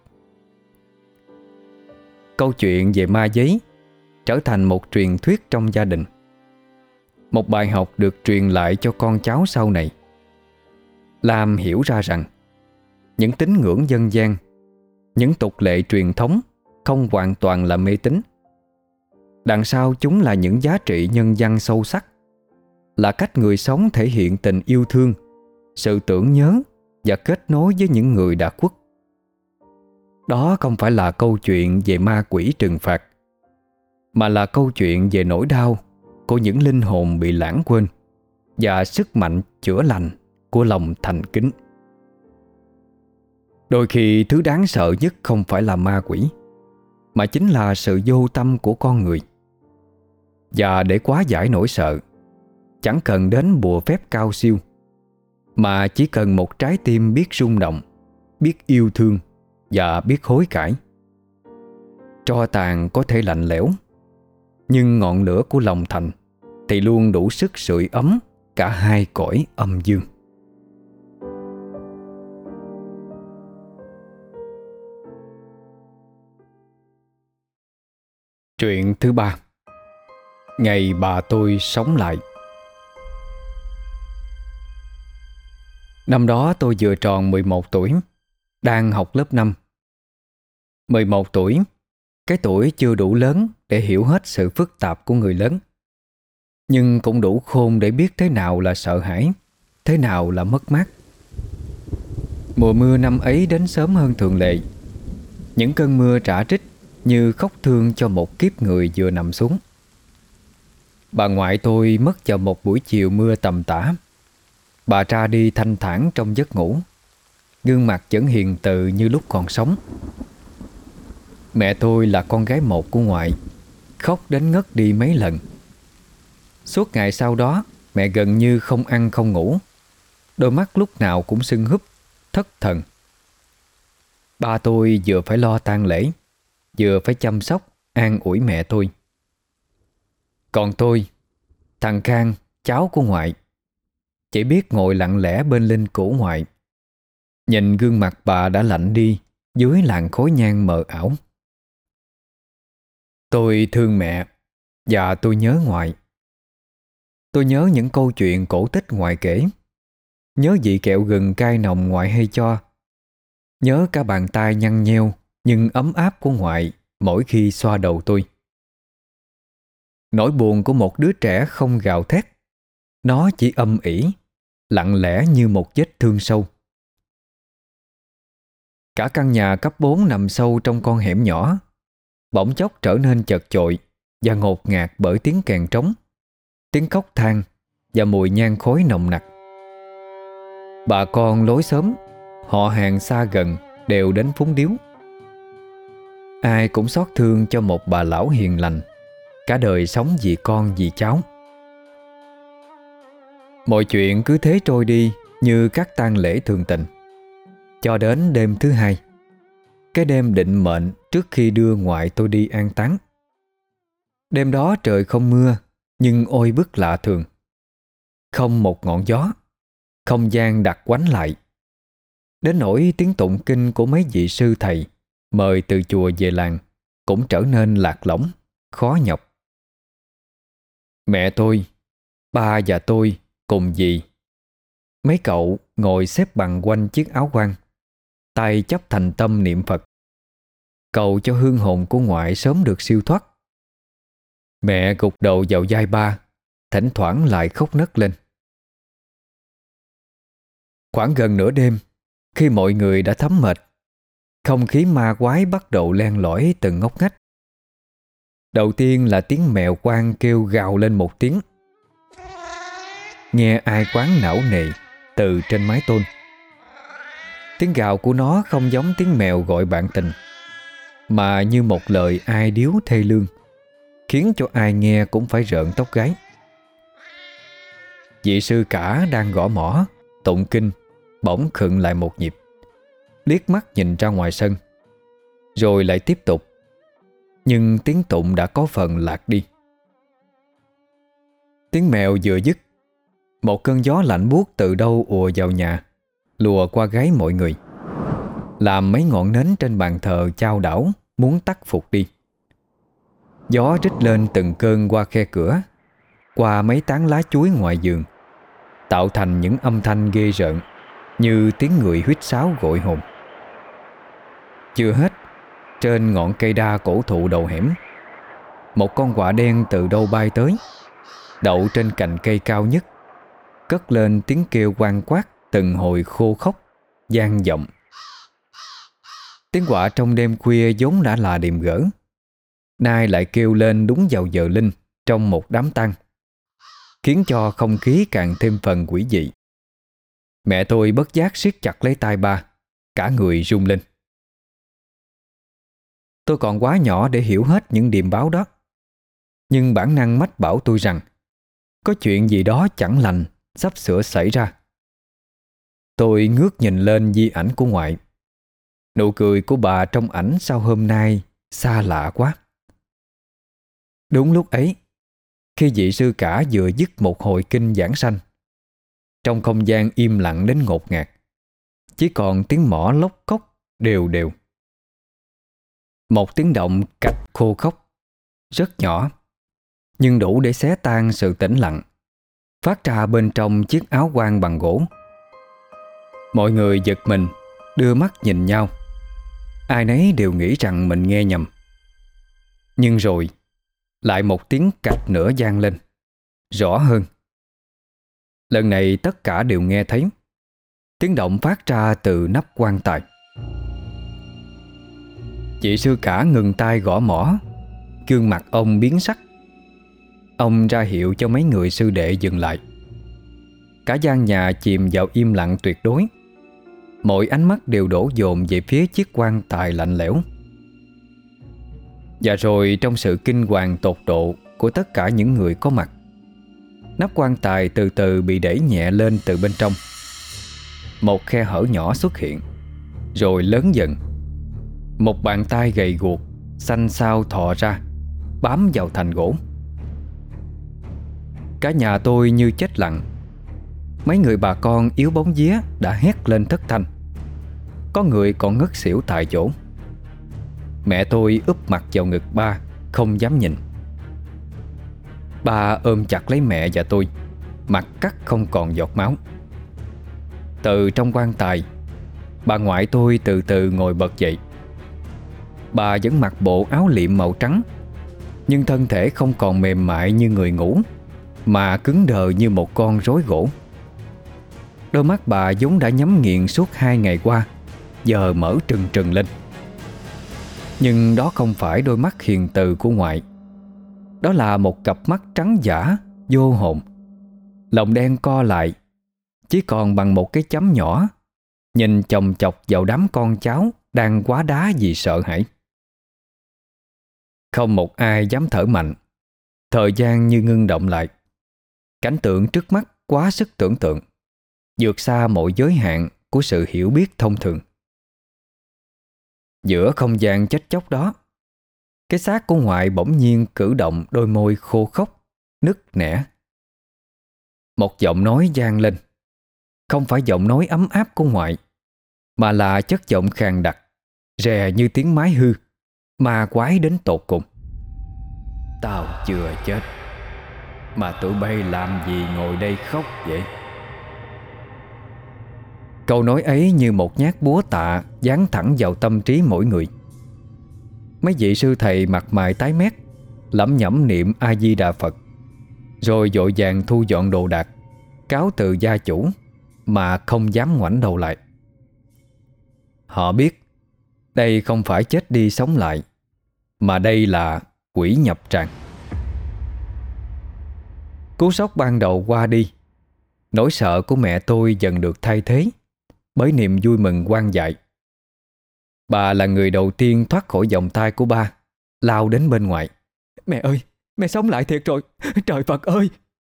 Câu chuyện về ma giấy trở thành một truyền thuyết trong gia đình, một bài học được truyền lại cho con cháu sau này. Lam hiểu ra rằng những tín ngưỡng dân gian, những tục lệ truyền thống không hoàn toàn là mê tín. Đằng sau chúng là những giá trị nhân văn sâu sắc, là cách người sống thể hiện tình yêu thương, sự tưởng nhớ và kết nối với những người đã khuất. Đó không phải là câu chuyện về ma quỷ trừng phạt, mà là câu chuyện về nỗi đau của những linh hồn bị lãng quên và sức mạnh chữa lành của lòng thành kính. Đôi khi thứ đáng sợ nhất không phải là ma quỷ, mà chính là sự vô tâm của con người. Và để hóa giải nỗi sợ, chẳng cần đến bùa phép cao siêu, mà chỉ cần một trái tim biết rung động, biết yêu thương và biết hối cải. Tro tàn có thể lạnh lẽo, nhưng ngọn lửa của lòng thành thì luôn đủ sức sưởi ấm cả hai cõi âm dương. Truyện thứ ba, Ngày bà tôi sống lại. Năm đó tôi vừa tròn mười một tuổi, đang học lớp năm. mười một tuổi, cái tuổi chưa đủ lớn để hiểu hết sự phức tạp của người lớn, nhưng cũng đủ khôn để biết thế nào là sợ hãi, thế nào là mất mát. Mùa mưa năm ấy đến sớm hơn thường lệ. Những cơn mưa rả rích như khóc thương cho một kiếp người vừa nằm xuống. Bà ngoại tôi mất vào một buổi chiều mưa tầm tã. Bà ra đi thanh thản trong giấc ngủ, gương mặt vẫn hiền từ như lúc còn sống. Mẹ tôi là con gái một của ngoại, khóc đến ngất đi mấy lần. Suốt ngày sau đó, mẹ gần như không ăn không ngủ, đôi mắt lúc nào cũng sưng húp, thất thần. Ba tôi vừa phải lo tang lễ, vừa phải chăm sóc, an ủi mẹ tôi. Còn tôi, thằng Khang, cháu của ngoại, chỉ biết ngồi lặng lẽ bên linh cữu ngoại, nhìn gương mặt bà đã lạnh đi dưới làn khói nhang mờ ảo. Tôi thương mẹ và tôi nhớ ngoại. Tôi nhớ những câu chuyện cổ tích ngoại kể, nhớ vị kẹo gừng cay nồng ngoại hay cho, nhớ cả bàn tay nhăn nheo nhưng ấm áp của ngoại mỗi khi xoa đầu tôi. Nỗi buồn của một đứa trẻ không gào thét, nó chỉ âm ỉ, lặng lẽ như một vết thương sâu. Cả căn nhà cấp bốn nằm sâu trong con hẻm nhỏ bỗng chốc trở nên chật chội và ngột ngạt bởi tiếng kèn trống, tiếng khóc than và mùi nhang khói nồng nặc. Bà con lối xóm, họ hàng xa gần đều đến phúng điếu. Ai cũng xót thương cho một bà lão hiền lành, cả đời sống vì con vì cháu. Mọi chuyện cứ thế trôi đi như các tang lễ thường tình, cho đến đêm thứ hai, cái đêm định mệnh trước khi đưa ngoại tôi đi an táng. Đêm đó trời không mưa, nhưng oi bức lạ thường. Không một ngọn gió, không gian đặc quánh lại, đến nỗi tiếng tụng kinh của mấy vị sư thầy mời từ chùa về làng cũng trở nên lạc lõng, khó nhọc. Mẹ tôi, ba và tôi cùng dì, mấy cậu ngồi xếp bằng quanh chiếc áo quan, tay chắp thành tâm niệm Phật. cầu cho hương hồn của ngoại sớm được siêu thoát. Mẹ gục đầu vào vai ba, thỉnh thoảng lại khóc nấc lên. Khoảng gần nửa đêm, khi mọi người đã thấm mệt, không khí ma quái bắt đầu len lỏi từng ngóc ngách. Đầu tiên là tiếng mèo con kêu gào lên một tiếng, nghe ai quán não nề từ trên mái tôn. Tiếng gào của nó không giống tiếng mèo gọi bạn tình, mà như một lời ai điếu thê lương, khiến cho ai nghe cũng phải rợn tóc gáy. Vị sư cả đang gõ mõ tụng kinh bỗng khựng lại một nhịp, liếc mắt nhìn ra ngoài sân, rồi lại tiếp tục. Nhưng tiếng tụng đã có phần lạc đi. Tiếng mèo vừa dứt, một cơn gió lạnh buốt từ đâu ùa vào nhà, lùa qua gáy mọi người, làm mấy ngọn nến trên bàn thờ chao đảo, muốn tắt phục đi. Gió rít lên từng cơn qua khe cửa, qua mấy tán lá chuối ngoài giường, tạo thành những âm thanh ghê rợn, như tiếng người huýt sáo gọi hồn. Chưa hết, trên ngọn cây đa cổ thụ đầu hẻm, một con quạ đen từ đâu bay tới, đậu trên cành cây cao nhất, cất lên tiếng kêu oan quát từng hồi khô khốc, vang vọng. Tiếng quạ trong đêm khuya vốn đã là điềm gỡ, nay lại kêu lên đúng vào giờ linh trong một đám tang, khiến cho không khí càng thêm phần quỷ dị. Mẹ tôi bất giác siết chặt lấy tay ba, cả người run lên. Tôi còn quá nhỏ để hiểu hết những điềm báo đó, nhưng bản năng mách bảo tôi rằng có chuyện gì đó chẳng lành sắp sửa xảy ra. Tôi ngước nhìn lên di ảnh của ngoại. Nụ cười của bà trong ảnh sao hôm nay xa lạ quá. Đúng lúc ấy, khi vị sư cả vừa dứt một hồi kinh giảng sanh, trong không gian im lặng đến ngột ngạt, chỉ còn tiếng mõ lóc cốc đều đều. Một tiếng động cạch khô khốc, rất nhỏ, nhưng đủ để xé tan sự tĩnh lặng, phát ra bên trong chiếc áo quan bằng gỗ. Mọi người giật mình, đưa mắt nhìn nhau. Ai nấy đều nghĩ rằng mình nghe nhầm. Nhưng rồi lại một tiếng cạch nữa vang lên, rõ hơn. Lần này tất cả đều nghe thấy. Tiếng động phát ra từ nắp quan tài. Chị sư cả ngừng tay gõ mõ, gương mặt ông biến sắc. Ông ra hiệu cho mấy người sư đệ dừng lại. Cả gian nhà chìm vào im lặng tuyệt đối. Mọi ánh mắt đều đổ dồn về phía chiếc quan tài lạnh lẽo. Và rồi trong sự kinh hoàng tột độ của tất cả những người có mặt, nắp quan tài từ từ bị đẩy nhẹ lên từ bên trong. Một khe hở nhỏ xuất hiện, rồi lớn dần. Một bàn tay gầy guộc, xanh xao thò ra, bám vào thành gỗ. Cả nhà tôi như chết lặng. Mấy người bà con yếu bóng vía đã hét lên thất thanh. Có người còn ngất xỉu tại chỗ. Mẹ tôi úp mặt vào ngực ba, không dám nhìn. Ba ôm chặt lấy mẹ và tôi, mặt cắt không còn giọt máu. Từ trong quan tài, bà ngoại tôi từ từ ngồi bật dậy. Bà vẫn mặc bộ áo liệm màu trắng, nhưng thân thể không còn mềm mại như người ngủ, mà cứng đờ như một con rối gỗ. Đôi mắt bà vốn đã nhắm nghiền suốt hai ngày qua, giờ mở trừng trừng lên. Nhưng đó không phải đôi mắt hiền từ của ngoại. Đó là một cặp mắt trắng dã, vô hồn. Lòng đen co lại, chỉ còn bằng một cái chấm nhỏ, nhìn chòng chọc vào đám con cháu đang quá đá vì sợ hãi. Không một ai dám thở mạnh. Thời gian như ngưng động lại. Cảnh tượng trước mắt quá sức tưởng tượng, vượt xa mọi giới hạn của sự hiểu biết thông thường. Giữa không gian chết chóc đó, cái xác của ngoại bỗng nhiên cử động đôi môi khô khốc, nứt nẻ. Một giọng nói vang lên. Không phải giọng nói ấm áp của ngoại, mà là chất giọng khàn đặc, rè như tiếng mái hư, ma quái đến tột cùng. Tao chưa chết, mà tụi bay làm gì ngồi đây khóc vậy? Câu nói ấy như một nhát búa tạ giáng thẳng vào tâm trí mỗi người. Mấy vị sư thầy mặt mày tái mét, lẩm nhẩm niệm A Di Đà Phật, rồi vội vàng thu dọn đồ đạc, cáo từ gia chủ, mà không dám ngoảnh đầu lại. Họ biết đây không phải chết đi sống lại, mà đây là quỷ nhập tràng. Cú sốc ban đầu qua đi, nỗi sợ của mẹ tôi dần được thay thế bởi niềm vui mừng hoang dại. Bà là người đầu tiên thoát khỏi vòng tay của ba, lao đến bên ngoài. Mẹ ơi, mẹ sống lại thiệt rồi, trời Phật ơi!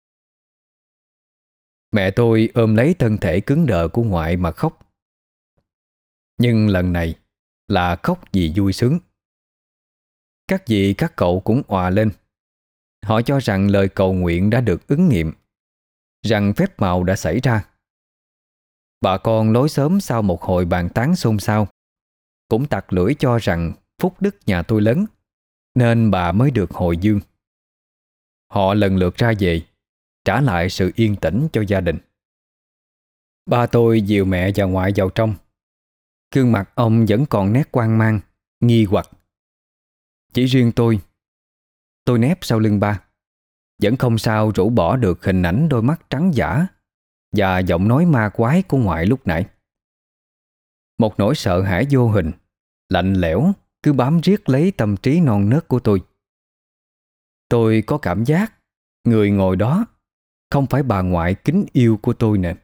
Mẹ tôi ôm lấy thân thể cứng đờ của ngoại mà khóc. Nhưng lần này là khóc vì vui sướng. Các dì các cậu cũng òa lên. Họ cho rằng lời cầu nguyện đã được ứng nghiệm, rằng phép màu đã xảy ra. Bà con lối xóm sau một hồi bàn tán xôn xao cũng tặc lưỡi cho rằng phúc đức nhà tôi lớn, nên bà mới được hồi dương. Họ lần lượt ra về, trả lại sự yên tĩnh cho gia đình. Ba tôi dìu mẹ và ngoại vào trong. Gương mặt ông vẫn còn nét hoang mang, nghi hoặc. Chỉ riêng tôi Tôi nép sau lưng ba, vẫn không sao rũ bỏ được hình ảnh đôi mắt trắng dã và giọng nói ma quái của ngoại lúc nãy. Một nỗi sợ hãi vô hình, lạnh lẽo cứ bám riết lấy tâm trí non nớt của tôi. Tôi có cảm giác người ngồi đó không phải bà ngoại kính yêu của tôi nè.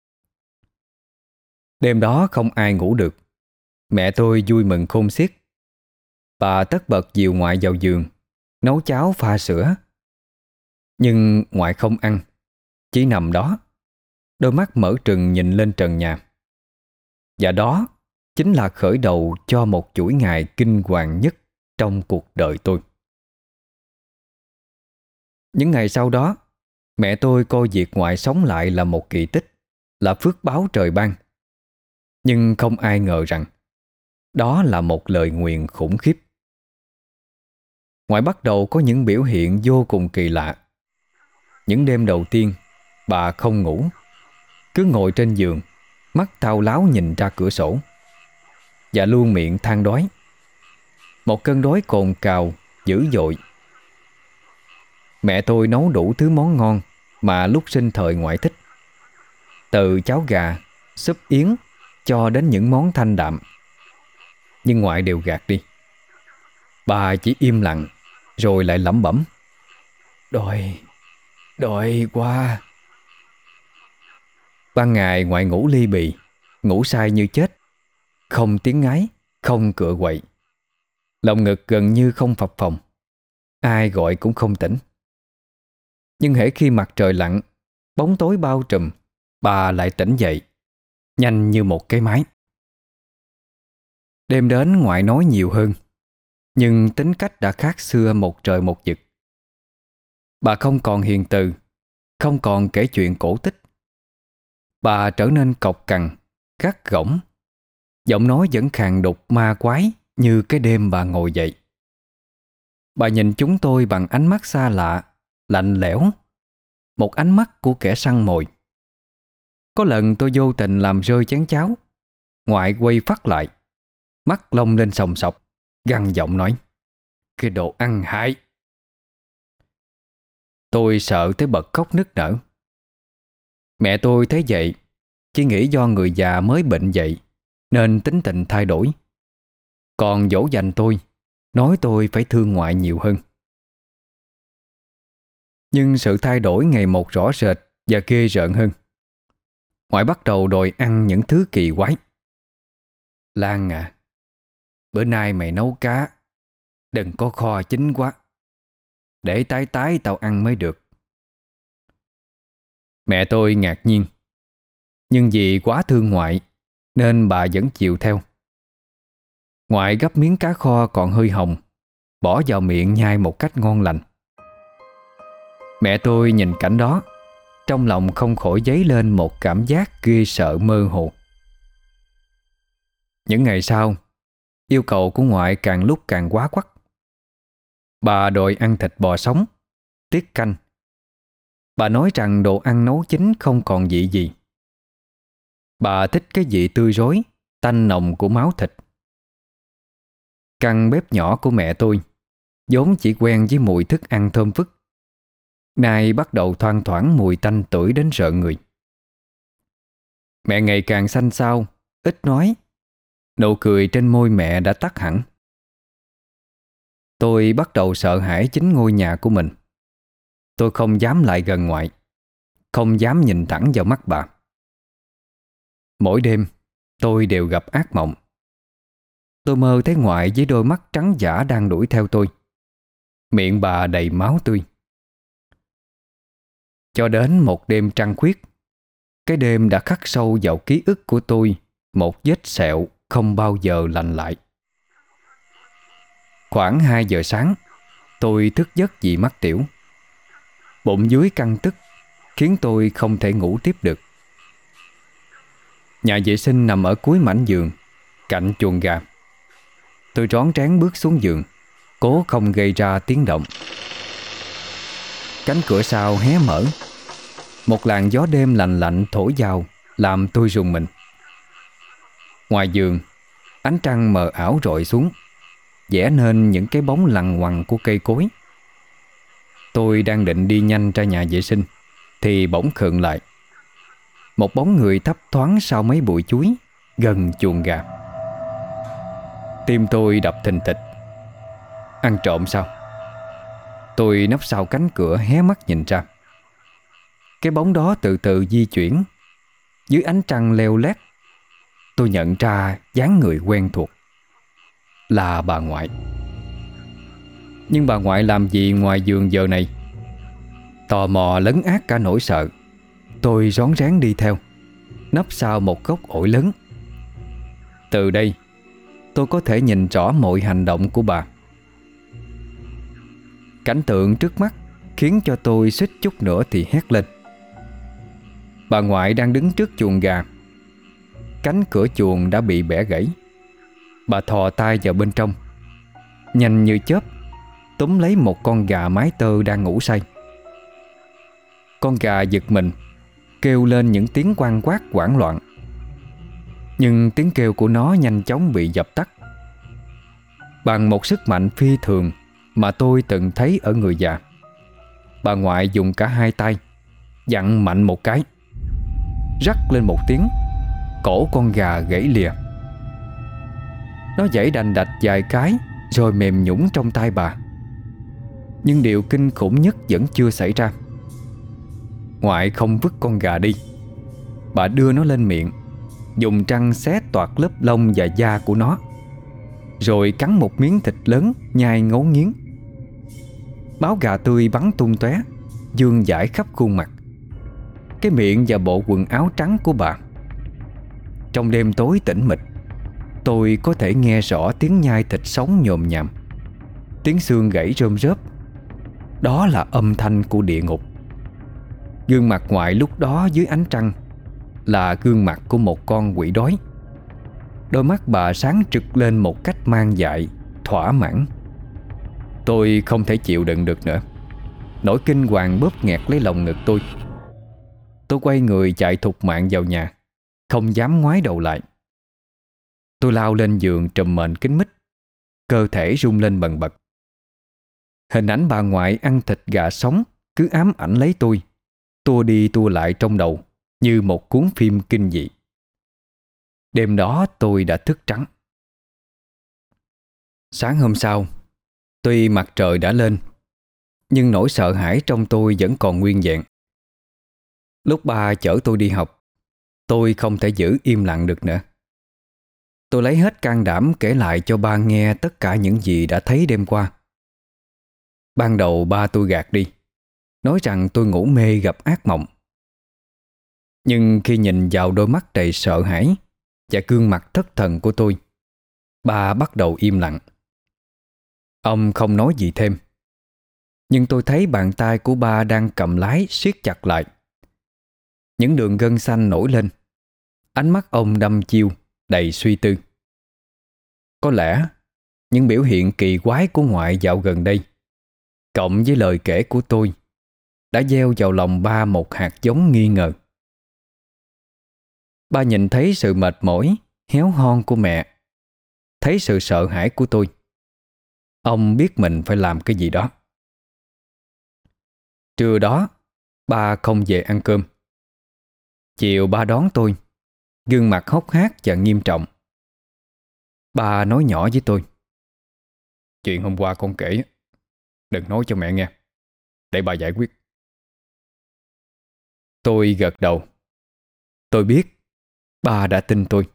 Đêm đó không ai ngủ được. Mẹ tôi vui mừng khôn xiết. Bà tất bật dìu ngoại vào giường, nấu cháo pha sữa. Nhưng ngoại không ăn, chỉ nằm đó, đôi mắt mở trừng nhìn lên trần nhà. Và đó chính là khởi đầu cho một chuỗi ngày kinh hoàng nhất trong cuộc đời tôi. Những ngày sau đó, mẹ tôi coi việc ngoại sống lại là một kỳ tích, là phước báo trời ban. Nhưng không ai ngờ rằng đó là một lời nguyền khủng khiếp. Ngoại bắt đầu có những biểu hiện vô cùng kỳ lạ. Những đêm đầu tiên, bà không ngủ, cứ ngồi trên giường, mắt thao láo nhìn ra cửa sổ, và luôn miệng than đói. Một cơn đói cồn cào, dữ dội. Mẹ tôi nấu đủ thứ món ngon mà lúc sinh thời ngoại thích, từ cháo gà, súp yến cho đến những món thanh đạm. Nhưng ngoại đều gạt đi. Bà chỉ im lặng, rồi lại lẩm bẩm: Đói, đói quá. Ban ngày ngoại ngủ ly bì, ngủ say như chết, không tiếng ngáy, không cựa quậy. Lòng ngực gần như không phập phồng, ai gọi cũng không tỉnh. Nhưng hễ khi mặt trời lặn, bóng tối bao trùm, bà lại tỉnh dậy, nhanh như một cái máy. Đêm đến ngoại nói nhiều hơn, nhưng tính cách đã khác xưa một trời một vực. Bà không còn hiền từ, không còn kể chuyện cổ tích. Bà trở nên cộc cằn, gắt gỏng. Giọng nói vẫn khàn đục ma quái như cái đêm bà ngồi dậy. Bà nhìn chúng tôi bằng ánh mắt xa lạ, lạnh lẽo, một ánh mắt của kẻ săn mồi. Có lần tôi vô tình làm rơi chén cháo, ngoại quay phát lại, mắt lông lên sòng sọc, gằn giọng nói: Cái đồ ăn hại! Tôi sợ tới bật khóc nức nở. Mẹ tôi thấy vậy, chỉ nghĩ do người già mới bệnh dậy nên tính tình thay đổi. Còn dỗ dành tôi, nói tôi phải thương ngoại nhiều hơn. Nhưng sự thay đổi ngày một rõ rệt và ghê rợn hơn. Ngoại bắt đầu đòi ăn những thứ kỳ quái. Lan à, bữa nay mày nấu cá, đừng có kho chín quá, để tái tái tao ăn mới được. Mẹ tôi ngạc nhiên, nhưng vì quá thương ngoại nên bà vẫn chịu theo. Ngoại gắp miếng cá kho còn hơi hồng, bỏ vào miệng nhai một cách ngon lành. Mẹ tôi nhìn cảnh đó, trong lòng không khỏi dấy lên một cảm giác ghê sợ mơ hồ. Những ngày sau, yêu cầu của ngoại càng lúc càng quá quắt. Bà đòi ăn thịt bò sống, tiết canh. Bà nói rằng đồ ăn nấu chín không còn vị gì. Bà thích cái vị tươi rối, tanh nồng của máu thịt. Căn bếp nhỏ của mẹ tôi vốn chỉ quen với mùi thức ăn thơm phức, nay bắt đầu thoang thoảng mùi tanh tưởi đến rợn người. Mẹ ngày càng xanh xao, ít nói. Nụ cười trên môi mẹ đã tắt hẳn. Tôi bắt đầu sợ hãi chính ngôi nhà của mình. Tôi không dám lại gần ngoại, không dám nhìn thẳng vào mắt bà. Mỗi đêm tôi đều gặp ác mộng. Tôi mơ thấy ngoại với đôi mắt trắng dã đang đuổi theo tôi. Miệng bà đầy máu tươi. Cho đến một đêm trăng khuyết, cái đêm đã khắc sâu vào ký ức của tôi một vết sẹo không bao giờ lành lại. Khoảng hai giờ sáng, tôi thức giấc vì mắc tiểu. Bụng dưới căng tức khiến tôi không thể ngủ tiếp được. Nhà vệ sinh nằm ở cuối mảnh giường, cạnh chuồng gà. Tôi rón rén bước xuống giường, cố không gây ra tiếng động. Cánh cửa sau hé mở. Một làn gió đêm lạnh lạnh thổi vào, làm tôi rùng mình. Ngoài giường, ánh trăng mờ ảo rọi xuống, vẽ nên những cái bóng lằn ngoằn của cây cối. Tôi đang định đi nhanh ra nhà vệ sinh thì bỗng khựng lại. Một bóng người thấp thoáng sau mấy bụi chuối gần chuồng gà. Tim tôi đập thình thịch. Ăn trộm sao? Tôi nấp sau cánh cửa hé mắt nhìn ra. Cái bóng đó từ từ di chuyển. Dưới ánh trăng leo lét, tôi nhận ra dáng người quen thuộc. Là bà ngoại. Nhưng bà ngoại làm gì ngoài giường giờ này? Tò mò lấn át cả nỗi sợ, tôi rón rén đi theo, nấp sau một gốc ổi lớn. Từ đây, tôi có thể nhìn rõ mọi hành động của bà. Cảnh tượng trước mắt khiến cho tôi suýt chút nữa thì hét lên. Bà ngoại đang đứng trước chuồng gà. Cánh cửa chuồng đã bị bẻ gãy. Bà thò tay vào bên trong, nhanh như chớp túm lấy một con gà mái tơ đang ngủ say. Con gà giật mình, kêu lên những tiếng quang quát hoảng loạn. Nhưng tiếng kêu của nó nhanh chóng bị dập tắt. Bằng một sức mạnh phi thường mà tôi từng thấy ở người già, bà ngoại dùng cả hai tay dặn mạnh một cái. Rắc lên một tiếng, cổ con gà gãy lìa. Nó giãy đành đạch vài cái rồi mềm nhũn trong tay bà. Nhưng điều kinh khủng nhất vẫn chưa xảy ra. Ngoại không vứt con gà đi. Bà đưa nó lên miệng, dùng răng xé toạc lớp lông và da của nó, rồi cắn một miếng thịt lớn nhai ngấu nghiến. Máu gà tươi bắn tung tóe, vương vãi khắp khuôn mặt, cái miệng và bộ quần áo trắng của bà. Trong đêm tối tĩnh mịch, tôi có thể nghe rõ tiếng nhai thịt sống nhồm nhàm, tiếng xương gãy rơm rớp. Đó là âm thanh của địa ngục. Gương mặt ngoại lúc đó dưới ánh trăng là gương mặt của một con quỷ đói. Đôi mắt bà sáng trực lên một cách mang dại, thỏa mãn. Tôi không thể chịu đựng được nữa. Nỗi kinh hoàng bóp nghẹt lấy lòng ngực tôi. Tôi quay người chạy thục mạng vào nhà, không dám ngoái đầu lại. Tôi lao lên giường trùm mền kín mít, cơ thể rung lên bần bật. Hình ảnh bà ngoại ăn thịt gà sống cứ ám ảnh lấy tôi, tua đi tua lại trong đầu như một cuốn phim kinh dị. Đêm đó tôi đã thức trắng. Sáng hôm sau, tuy mặt trời đã lên, nhưng nỗi sợ hãi trong tôi vẫn còn nguyên vẹn. Lúc ba chở tôi đi học, tôi không thể giữ im lặng được nữa. Tôi lấy hết can đảm kể lại cho ba nghe tất cả những gì đã thấy đêm qua. Ban đầu ba tôi gạt đi, nói rằng tôi ngủ mê gặp ác mộng. Nhưng khi nhìn vào đôi mắt đầy sợ hãi và gương mặt thất thần của tôi, ba bắt đầu im lặng. Ông không nói gì thêm, nhưng tôi thấy bàn tay của ba đang cầm lái siết chặt lại. Những đường gân xanh nổi lên. Ánh mắt ông đăm chiêu, đầy suy tư. Có lẽ những biểu hiện kỳ quái của ngoại dạo gần đây, cộng với lời kể của tôi, đã gieo vào lòng ba một hạt giống nghi ngờ. Ba nhìn thấy sự mệt mỏi, héo hon của mẹ, thấy sự sợ hãi của tôi, Ông biết mình phải làm cái gì đó. Trưa đó ba không về ăn cơm. Chiều ba đón tôi, gương mặt hốc hác và nghiêm trọng. Ba nói nhỏ với tôi: Chuyện hôm qua con kể, đừng nói cho mẹ nghe, để bà giải quyết. Tôi gật đầu. Tôi biết ba đã tin tôi.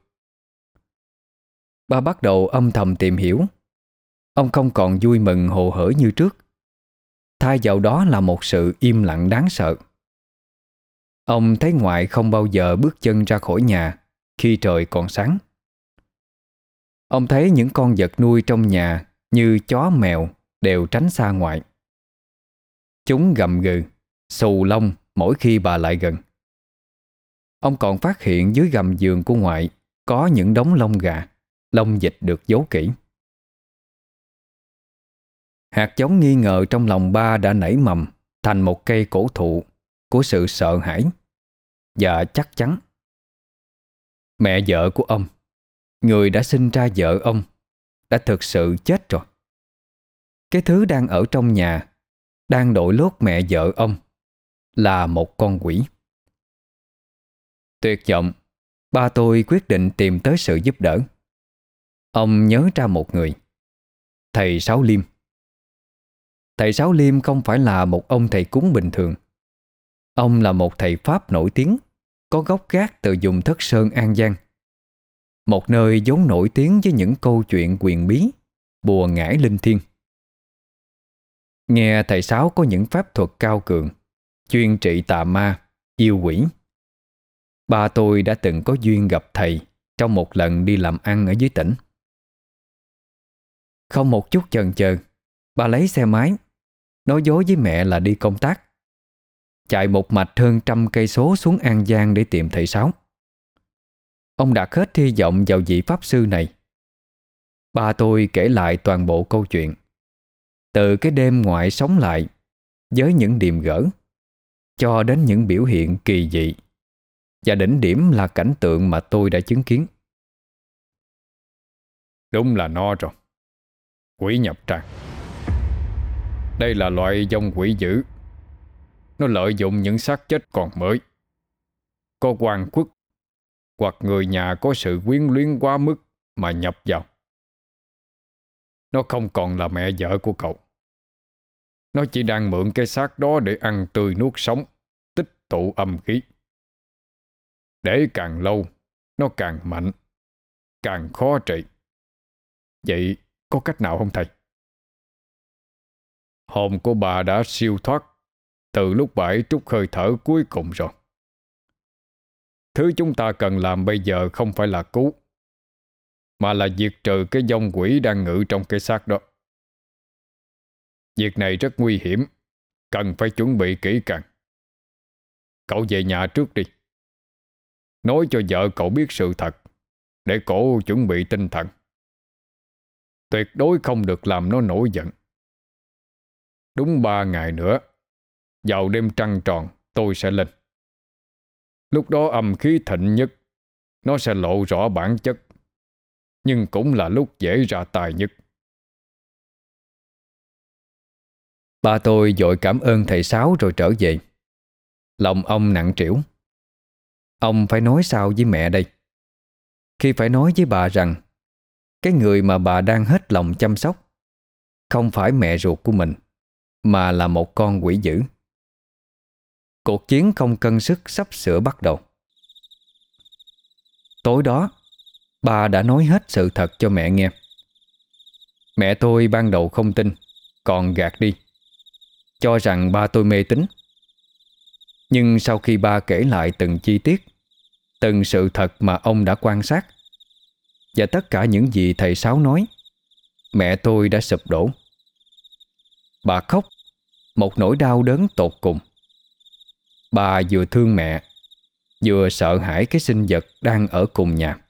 Ba bắt đầu âm thầm tìm hiểu. Ông không còn vui mừng hồ hởi như trước. Thay vào đó là một sự im lặng đáng sợ. Ông thấy ngoại không bao giờ bước chân ra khỏi nhà khi trời còn sáng. Ông thấy những con vật nuôi trong nhà như chó mèo đều tránh xa ngoại. Chúng gầm gừ, xù lông mỗi khi bà lại gần. Ông còn phát hiện dưới gầm giường của ngoại có những đống lông gà, lông vịt được giấu kỹ. Hạt giống nghi ngờ trong lòng ba đã nảy mầm thành một cây cổ thụ của sự sợ hãi và chắc chắn. Mẹ vợ của ông, người đã sinh ra vợ ông, đã thực sự chết rồi. Cái thứ đang ở trong nhà, đang đội lốt mẹ vợ ông, là một con quỷ. Tuyệt vọng, ba tôi quyết định tìm tới sự giúp đỡ. Ông nhớ ra một người: thầy Sáu Liêm. Thầy Sáu Liêm không phải là một ông thầy cúng bình thường. Ông là một thầy Pháp nổi tiếng, có gốc gác từ vùng Thất Sơn An Giang, một nơi vốn nổi tiếng với những câu chuyện quyền bí, bùa ngải linh thiêng. Nghe thầy Sáu có những pháp thuật cao cường, chuyên trị tà ma, yêu quỷ. Ba tôi đã từng có duyên gặp thầy trong một lần đi làm ăn ở dưới tỉnh. Không một chút chần chờ, ba lấy xe máy, nói dối với mẹ là đi công tác, chạy một mạch hơn trăm cây số xuống An Giang để tìm thầy Sáu. Ông đặt hết hy vọng vào vị pháp sư này. Ba tôi kể lại toàn bộ câu chuyện, từ cái đêm ngoại sống lại với những điềm gỡ, cho đến những biểu hiện kỳ dị, và đỉnh điểm là cảnh tượng mà tôi đã chứng kiến. Đúng là no rồi. Quỷ nhập tràng. Đây là loại dông quỷ dữ. Nó lợi dụng những xác chết còn mới, có oan khuất, hoặc người nhà có sự quyến luyến quá mức mà nhập vào. Nó không còn là mẹ vợ của cậu. Nó chỉ đang mượn cái xác đó để ăn tươi nuốt sống, tích tụ âm khí. Để càng lâu, nó càng mạnh, càng khó trị. Vậy có cách nào không thầy? Hồn của bà đã siêu thoát từ lúc bà ấy trút hơi thở cuối cùng rồi. Thứ chúng ta cần làm bây giờ không phải là cứu, mà là diệt trừ cái vong quỷ đang ngự trong cái xác đó. Việc này rất nguy hiểm, cần phải chuẩn bị kỹ càng. Cậu về nhà trước đi, nói cho vợ cậu biết sự thật, để cổ chuẩn bị tinh thần. Tuyệt đối không được làm nó nổi giận. Đúng ba ngày nữa, vào đêm trăng tròn, tôi sẽ lên. Lúc đó âm khí thịnh nhất, nó sẽ lộ rõ bản chất, nhưng cũng là lúc dễ ra tài nhất. Ba tôi vội cảm ơn thầy Sáu rồi trở về. Lòng ông nặng trĩu. Ông phải nói sao với mẹ đây? Khi phải nói với bà rằng cái người mà bà đang hết lòng chăm sóc không phải mẹ ruột của mình, mà là một con quỷ dữ. Cuộc chiến không cân sức sắp sửa bắt đầu. Tối đó, bà đã nói hết sự thật cho mẹ nghe. Mẹ tôi ban đầu không tin, còn gạt đi, cho rằng ba tôi mê tín. Nhưng sau khi ba kể lại từng chi tiết, từng sự thật mà ông đã quan sát, và tất cả những gì thầy Sáu nói, mẹ tôi đã sụp đổ. Bà khóc một nỗi đau đớn tột cùng. Bà vừa thương mẹ, vừa sợ hãi cái sinh vật đang ở cùng nhà.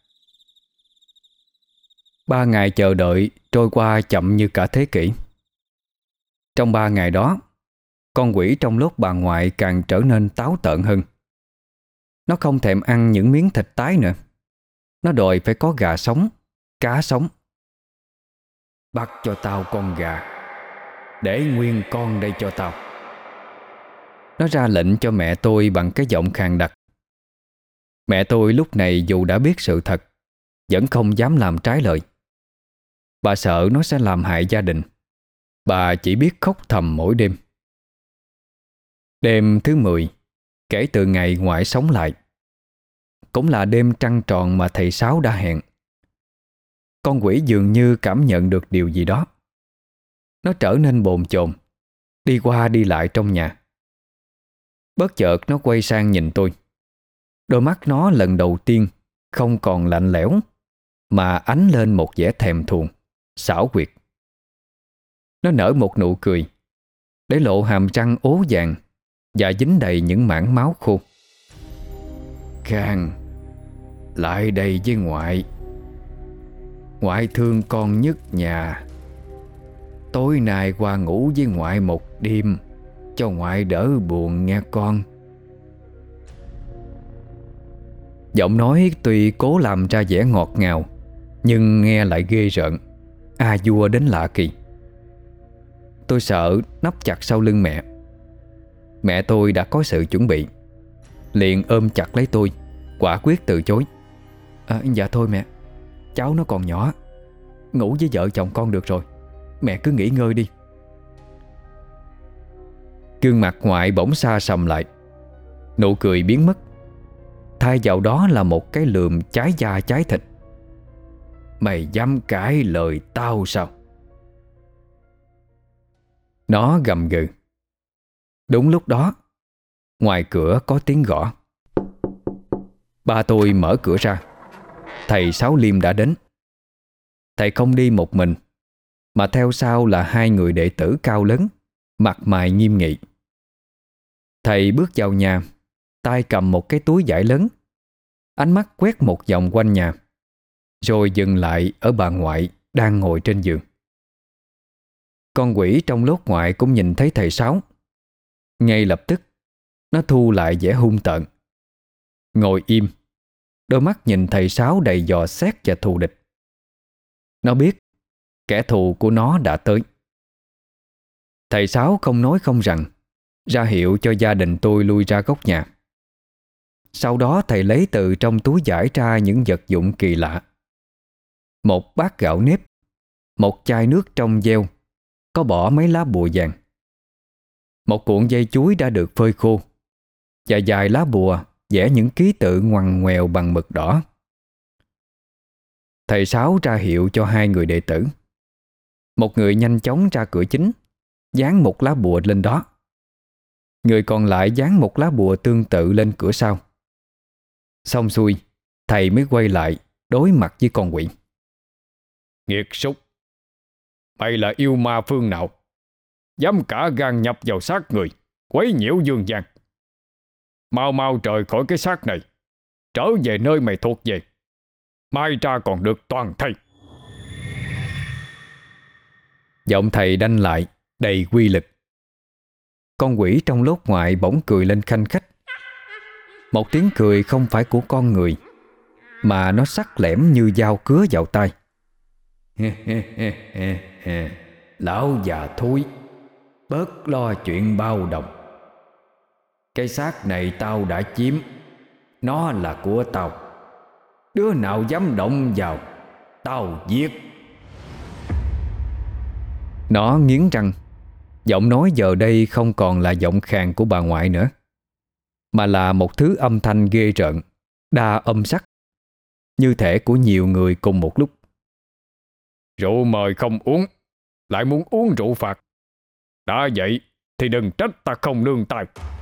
Ba ngày chờ đợi trôi qua chậm như cả thế kỷ. Trong ba ngày đó, con quỷ trong lốt bà ngoại càng trở nên táo tợn hơn. Nó không thèm ăn những miếng thịt tái nữa. Nó đòi phải có gà sống, cá sống. Bắt cho tao con gà, để nguyên con đây cho tao. Nó ra lệnh cho mẹ tôi bằng cái giọng khàn đặc. Mẹ tôi lúc này dù đã biết sự thật, vẫn không dám làm trái lời. Bà sợ nó sẽ làm hại gia đình. Bà chỉ biết khóc thầm mỗi đêm. Đêm thứ mười kể từ ngày ngoại sống lại, cũng là đêm trăng tròn mà thầy Sáu đã hẹn. Con quỷ dường như cảm nhận được điều gì đó. Nó trở nên bồn chồn, đi qua đi lại trong nhà. Bất chợt nó quay sang nhìn tôi. Đôi mắt nó lần đầu tiên không còn lạnh lẽo, mà ánh lên một vẻ thèm thuồng, xảo quyệt. Nó nở một nụ cười, để lộ hàm răng ố vàng và dính đầy những mảng máu khô. Khang, lại đây với ngoại. Ngoại thương con nhất nhà. Tối nay qua ngủ với ngoại một đêm, cho ngoại đỡ buồn nghe con. Giọng nói tuy cố làm ra vẻ ngọt ngào, nhưng nghe lại ghê rợn, a vua đến lạ kỳ. Tôi sợ nấp chặt sau lưng mẹ. Mẹ tôi đã có sự chuẩn bị, liền ôm chặt lấy tôi, quả quyết từ chối. à, Dạ thôi mẹ, cháu nó còn nhỏ, ngủ với vợ chồng con được rồi, mẹ cứ nghỉ ngơi đi. Gương mặt ngoại bỗng xa sầm lại, nụ cười biến mất. Thay vào đó là một cái lườm cháy da cháy thịt. Mày dám cãi lời tao sao? Nó gầm gừ. Đúng lúc đó, ngoài cửa có tiếng gõ. Ba tôi mở cửa ra. Thầy Sáu Liêm đã đến. Thầy không đi một mình, mà theo sau là hai người đệ tử cao lớn, mặt mày nghiêm nghị. Thầy bước vào nhà, tay cầm một cái túi vải lớn, ánh mắt quét một vòng quanh nhà, rồi dừng lại ở bà ngoại đang ngồi trên giường. Con quỷ trong lốt ngoại cũng nhìn thấy thầy Sáu. Ngay lập tức, nó thu lại vẻ hung tợn, ngồi im, đôi mắt nhìn thầy Sáu đầy dò xét và thù địch. Nó biết kẻ thù của nó đã tới. Thầy Sáu không nói không rằng, ra hiệu cho gia đình tôi lui ra góc nhà. Sau đó thầy lấy từ trong túi vải ra những vật dụng kỳ lạ. Một bát gạo nếp, một chai nước trong veo, có bỏ mấy lá bùa vàng, một cuộn dây chuối đã được phơi khô, và vài lá bùa vẽ những ký tự ngoằn ngoèo bằng mực đỏ. Thầy Sáu ra hiệu cho hai người đệ tử. Một người nhanh chóng ra cửa chính, dán một lá bùa lên đó. Người còn lại dán một lá bùa tương tự lên cửa sau. Xong xuôi, thầy mới quay lại đối mặt với con quỷ. Nghiệt súc, mày là yêu ma phương nào, dám cả gan nhập vào xác người, quấy nhiễu dương gian? Mau mau rời khỏi cái xác này, trở về nơi mày thuộc về. Mai ra còn được toàn thây. Giọng thầy đanh lại, đầy quy lực. Con quỷ trong lốt ngoại bỗng cười lên khanh khách. Một tiếng cười không phải của con người, mà nó sắc lẻm như dao cứa vào tai. Lão già thúi, bớt lo chuyện bao đồng. Cái xác này tao đã chiếm, nó là của tao. Đứa nào dám động vào, tao giết. Nó nghiến răng. Giọng nói giờ đây không còn là giọng khàn của bà ngoại nữa, mà là một thứ âm thanh ghê rợn, đa âm sắc, như thể của nhiều người cùng một lúc. Rượu mời không uống, lại muốn uống rượu phạt. Đã vậy thì đừng trách ta không nương tay.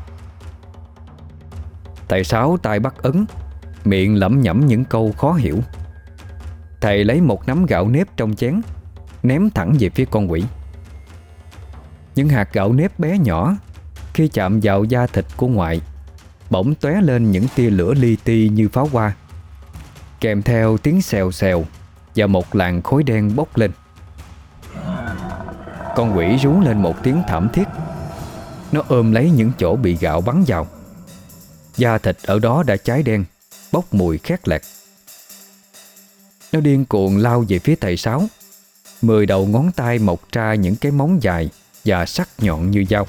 Thầy Sáu tay bắt ấn, miệng lẩm nhẩm những câu khó hiểu. Thầy lấy một nắm gạo nếp trong chén, ném thẳng về phía con quỷ. Những hạt gạo nếp bé nhỏ, khi chạm vào da thịt của ngoại, bỗng tóe lên những tia lửa li ti như pháo hoa, kèm theo tiếng xèo xèo và một làn khói đen bốc lên. Con quỷ rú lên một tiếng thảm thiết. Nó ôm lấy những chỗ bị gạo bắn vào. Da thịt ở đó đã cháy đen, bốc mùi khét lẹt. Nó điên cuồng lao về phía thầy Sáu, Mười đầu ngón tay mọc ra những cái móng dài và sắc nhọn như dao.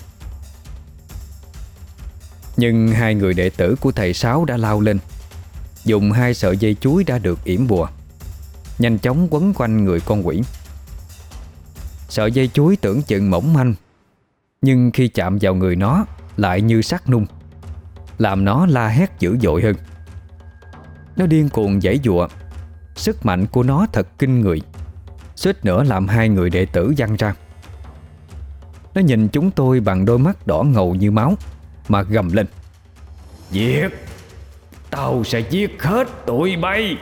Nhưng hai người đệ tử của thầy Sáu đã lao lên, dùng hai sợi dây chuối đã được yểm bùa, nhanh chóng quấn quanh người con quỷ. Sợi dây chuối tưởng chừng mỏng manh, nhưng khi chạm vào người nó lại như sắt nung, làm nó la hét dữ dội hơn. Nó điên cuồng giãy giụa. Sức mạnh của nó thật kinh người, suýt nữa làm hai người đệ tử văng ra. Nó nhìn chúng tôi bằng đôi mắt đỏ ngầu như máu mà gầm lên: "Giết! Tao sẽ giết hết tụi bay!"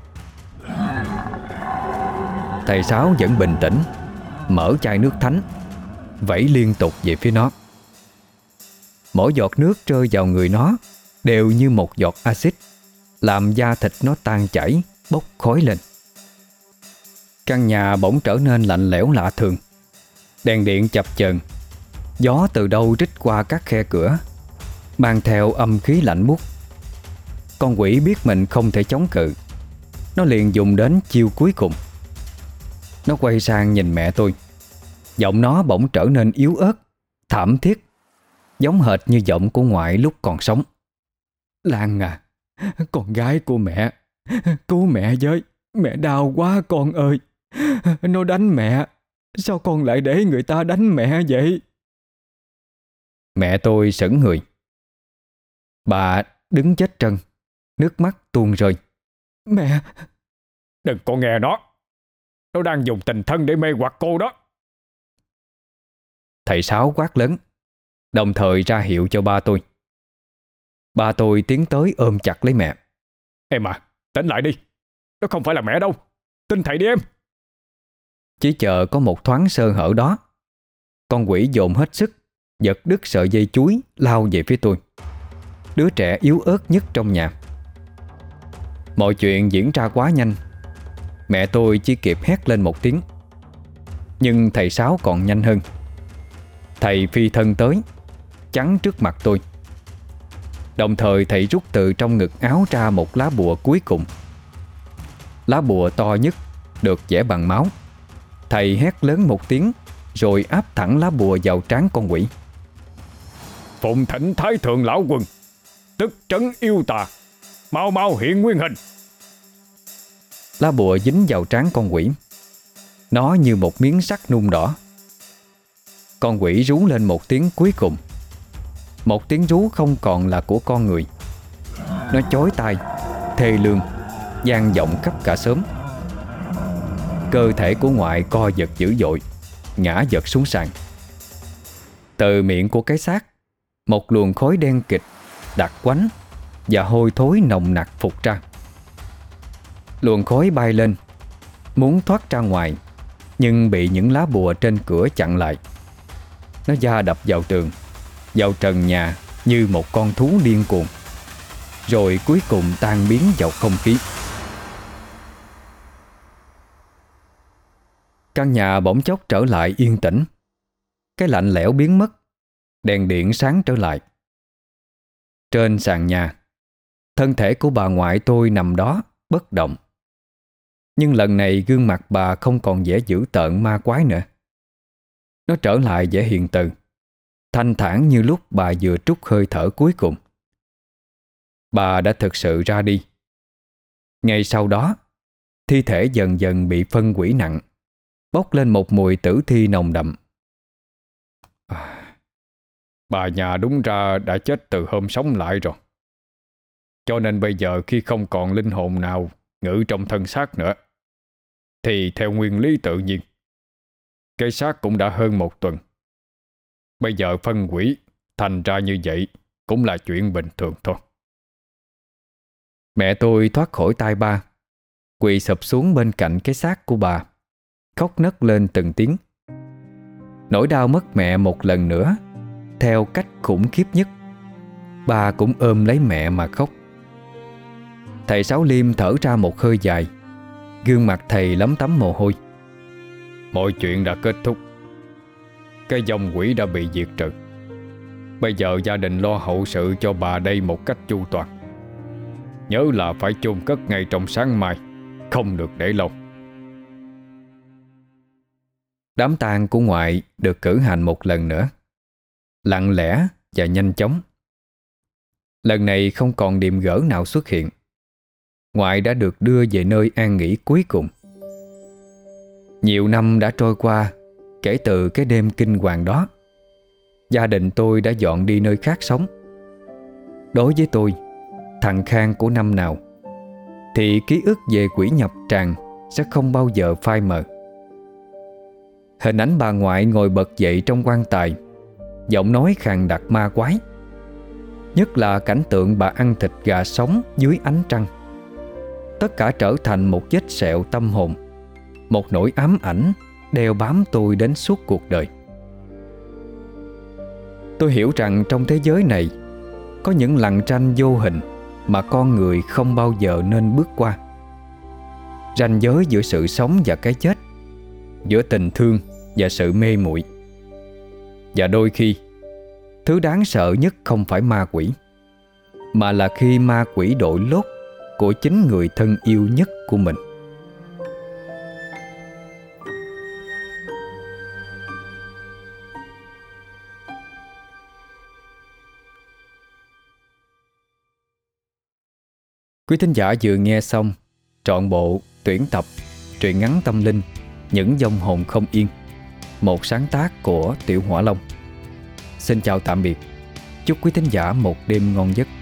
Thầy Sáu vẫn bình tĩnh, mở chai nước thánh, vẩy liên tục về phía nó. Mỗi giọt nước rơi vào người nó đều như một giọt axit, làm da thịt nó tan chảy, bốc khói lên. Căn nhà bỗng trở nên lạnh lẽo lạ thường. Đèn điện chập chờn, gió từ đâu rít qua các khe cửa, mang theo âm khí lạnh buốt. Con quỷ biết mình không thể chống cự, nó liền dùng đến chiêu cuối cùng. Nó quay sang nhìn mẹ tôi. Giọng nó bỗng trở nên yếu ớt, thảm thiết, giống hệt như giọng của ngoại lúc còn sống. "Lan à, con gái của mẹ, cứu mẹ với, mẹ đau quá con ơi. Nó đánh mẹ, sao con lại để người ta đánh mẹ vậy?" Mẹ tôi sững người. Bà đứng chết trân, nước mắt tuôn rơi. "Mẹ!" "Đừng có nghe nó. Nó đang dùng tình thân để mê hoặc cô đó." Thầy Sáu quát lớn, đồng thời ra hiệu cho ba tôi. Ba tôi tiến tới ôm chặt lấy mẹ. "Em à, tỉnh lại đi. Nó không phải là mẹ đâu. Tin thầy đi em." Chỉ chờ có một thoáng sơ hở đó, con quỷ dồn hết sức, giật đứt sợi dây chuối, lao về phía tôi, đứa trẻ yếu ớt nhất trong nhà. Mọi chuyện diễn ra quá nhanh. Mẹ tôi chỉ kịp hét lên một tiếng. Nhưng thầy Sáu còn nhanh hơn. Thầy phi thân tới, chắn trước mặt tôi. Đồng thời thầy rút từ trong ngực áo ra một lá bùa cuối cùng. Lá bùa to nhất, được vẽ bằng máu. Thầy hét lớn một tiếng, rồi áp thẳng lá bùa vào trán con quỷ. "Phụng thỉnh Thái Thượng Lão Quân, tức trấn yêu tà, mau mau hiện nguyên hình." Lá bùa dính vào trán con quỷ. Nó như một miếng sắt nung đỏ. Con quỷ rú lên một tiếng cuối cùng. Một tiếng rú không còn là của con người. Nó chói tai, thê lương, vang vọng khắp cả xóm. Cơ thể của ngoại co giật dữ dội, ngã giật xuống sàn. Từ miệng của cái xác, một luồng khói đen kịt, đặc quánh và hôi thối nồng nặc phụt ra. Luồng khói bay lên, muốn thoát ra ngoài, nhưng bị những lá bùa trên cửa chặn lại. Nó da đập vào tường, vào trần nhà như một con thú điên cuồng, rồi cuối cùng tan biến vào không khí. Căn nhà bỗng chốc trở lại yên tĩnh. Cái lạnh lẽo biến mất, đèn điện sáng trở lại. Trên sàn nhà, thân thể của bà ngoại tôi nằm đó bất động. Nhưng lần này gương mặt bà không còn vẻ dữ tợn ma quái nữa. Nó trở lại vẻ hiền từ, thanh thản như lúc bà vừa trút hơi thở cuối cùng. Bà đã thực sự ra đi. Ngay sau đó, thi thể dần dần bị phân hủy nặng, bốc lên một mùi tử thi nồng đậm. À, bà nhà đúng ra đã chết từ hôm sống lại rồi. Cho nên bây giờ khi không còn linh hồn nào ngự trong thân xác nữa, thì theo nguyên lý tự nhiên, cái xác cũng đã hơn một tuần. Bây giờ phân hủy thành ra như vậy cũng là chuyện bình thường thôi. Mẹ tôi thoát khỏi tay ba, quỳ sụp xuống bên cạnh cái xác của bà, khóc nấc lên từng tiếng. Nỗi đau mất mẹ một lần nữa, theo cách khủng khiếp nhất. Bà cũng ôm lấy mẹ mà khóc. Thầy Sáu Liêm thở ra một hơi dài, gương mặt thầy lấm tấm mồ hôi. Mọi chuyện đã kết thúc. Cái dòng quỷ đã bị diệt trừ. Bây giờ gia đình lo hậu sự cho bà đây một cách chu toàn. Nhớ là phải chôn cất ngay trong sáng mai, không được để lâu. Đám tang của ngoại được cử hành một lần nữa, lặng lẽ và nhanh chóng. Lần này không còn điềm gỡ nào xuất hiện. Ngoại đã được đưa về nơi an nghỉ cuối cùng. Nhiều năm đã trôi qua kể từ cái đêm kinh hoàng đó. Gia đình tôi đã dọn đi nơi khác sống. Đối với tôi, thằng Khang của năm nào, thì ký ức về quỷ nhập tràng sẽ không bao giờ phai mờ. Hình ảnh bà ngoại ngồi bật dậy trong quan tài, giọng nói khàn đặc ma quái. Nhất là cảnh tượng bà ăn thịt gà sống dưới ánh trăng. Tất cả trở thành một vết sẹo tâm hồn, một nỗi ám ảnh đeo bám tôi đến suốt cuộc đời. Tôi hiểu rằng trong thế giới này có những lằn ranh vô hình mà con người không bao giờ nên bước qua. Ranh giới giữa sự sống và cái chết, giữa tình thương và sự mê muội. Và đôi khi, thứ đáng sợ nhất không phải ma quỷ, mà là khi ma quỷ đội lốt của chính người thân yêu nhất của mình. Quý thính giả vừa nghe xong trọn bộ tuyển tập truyện ngắn tâm linh Những Vong Hồn Không Yên, một sáng tác của Tiểu Hỏa Long. Xin chào tạm biệt. Chúc quý thính giả một đêm ngon giấc.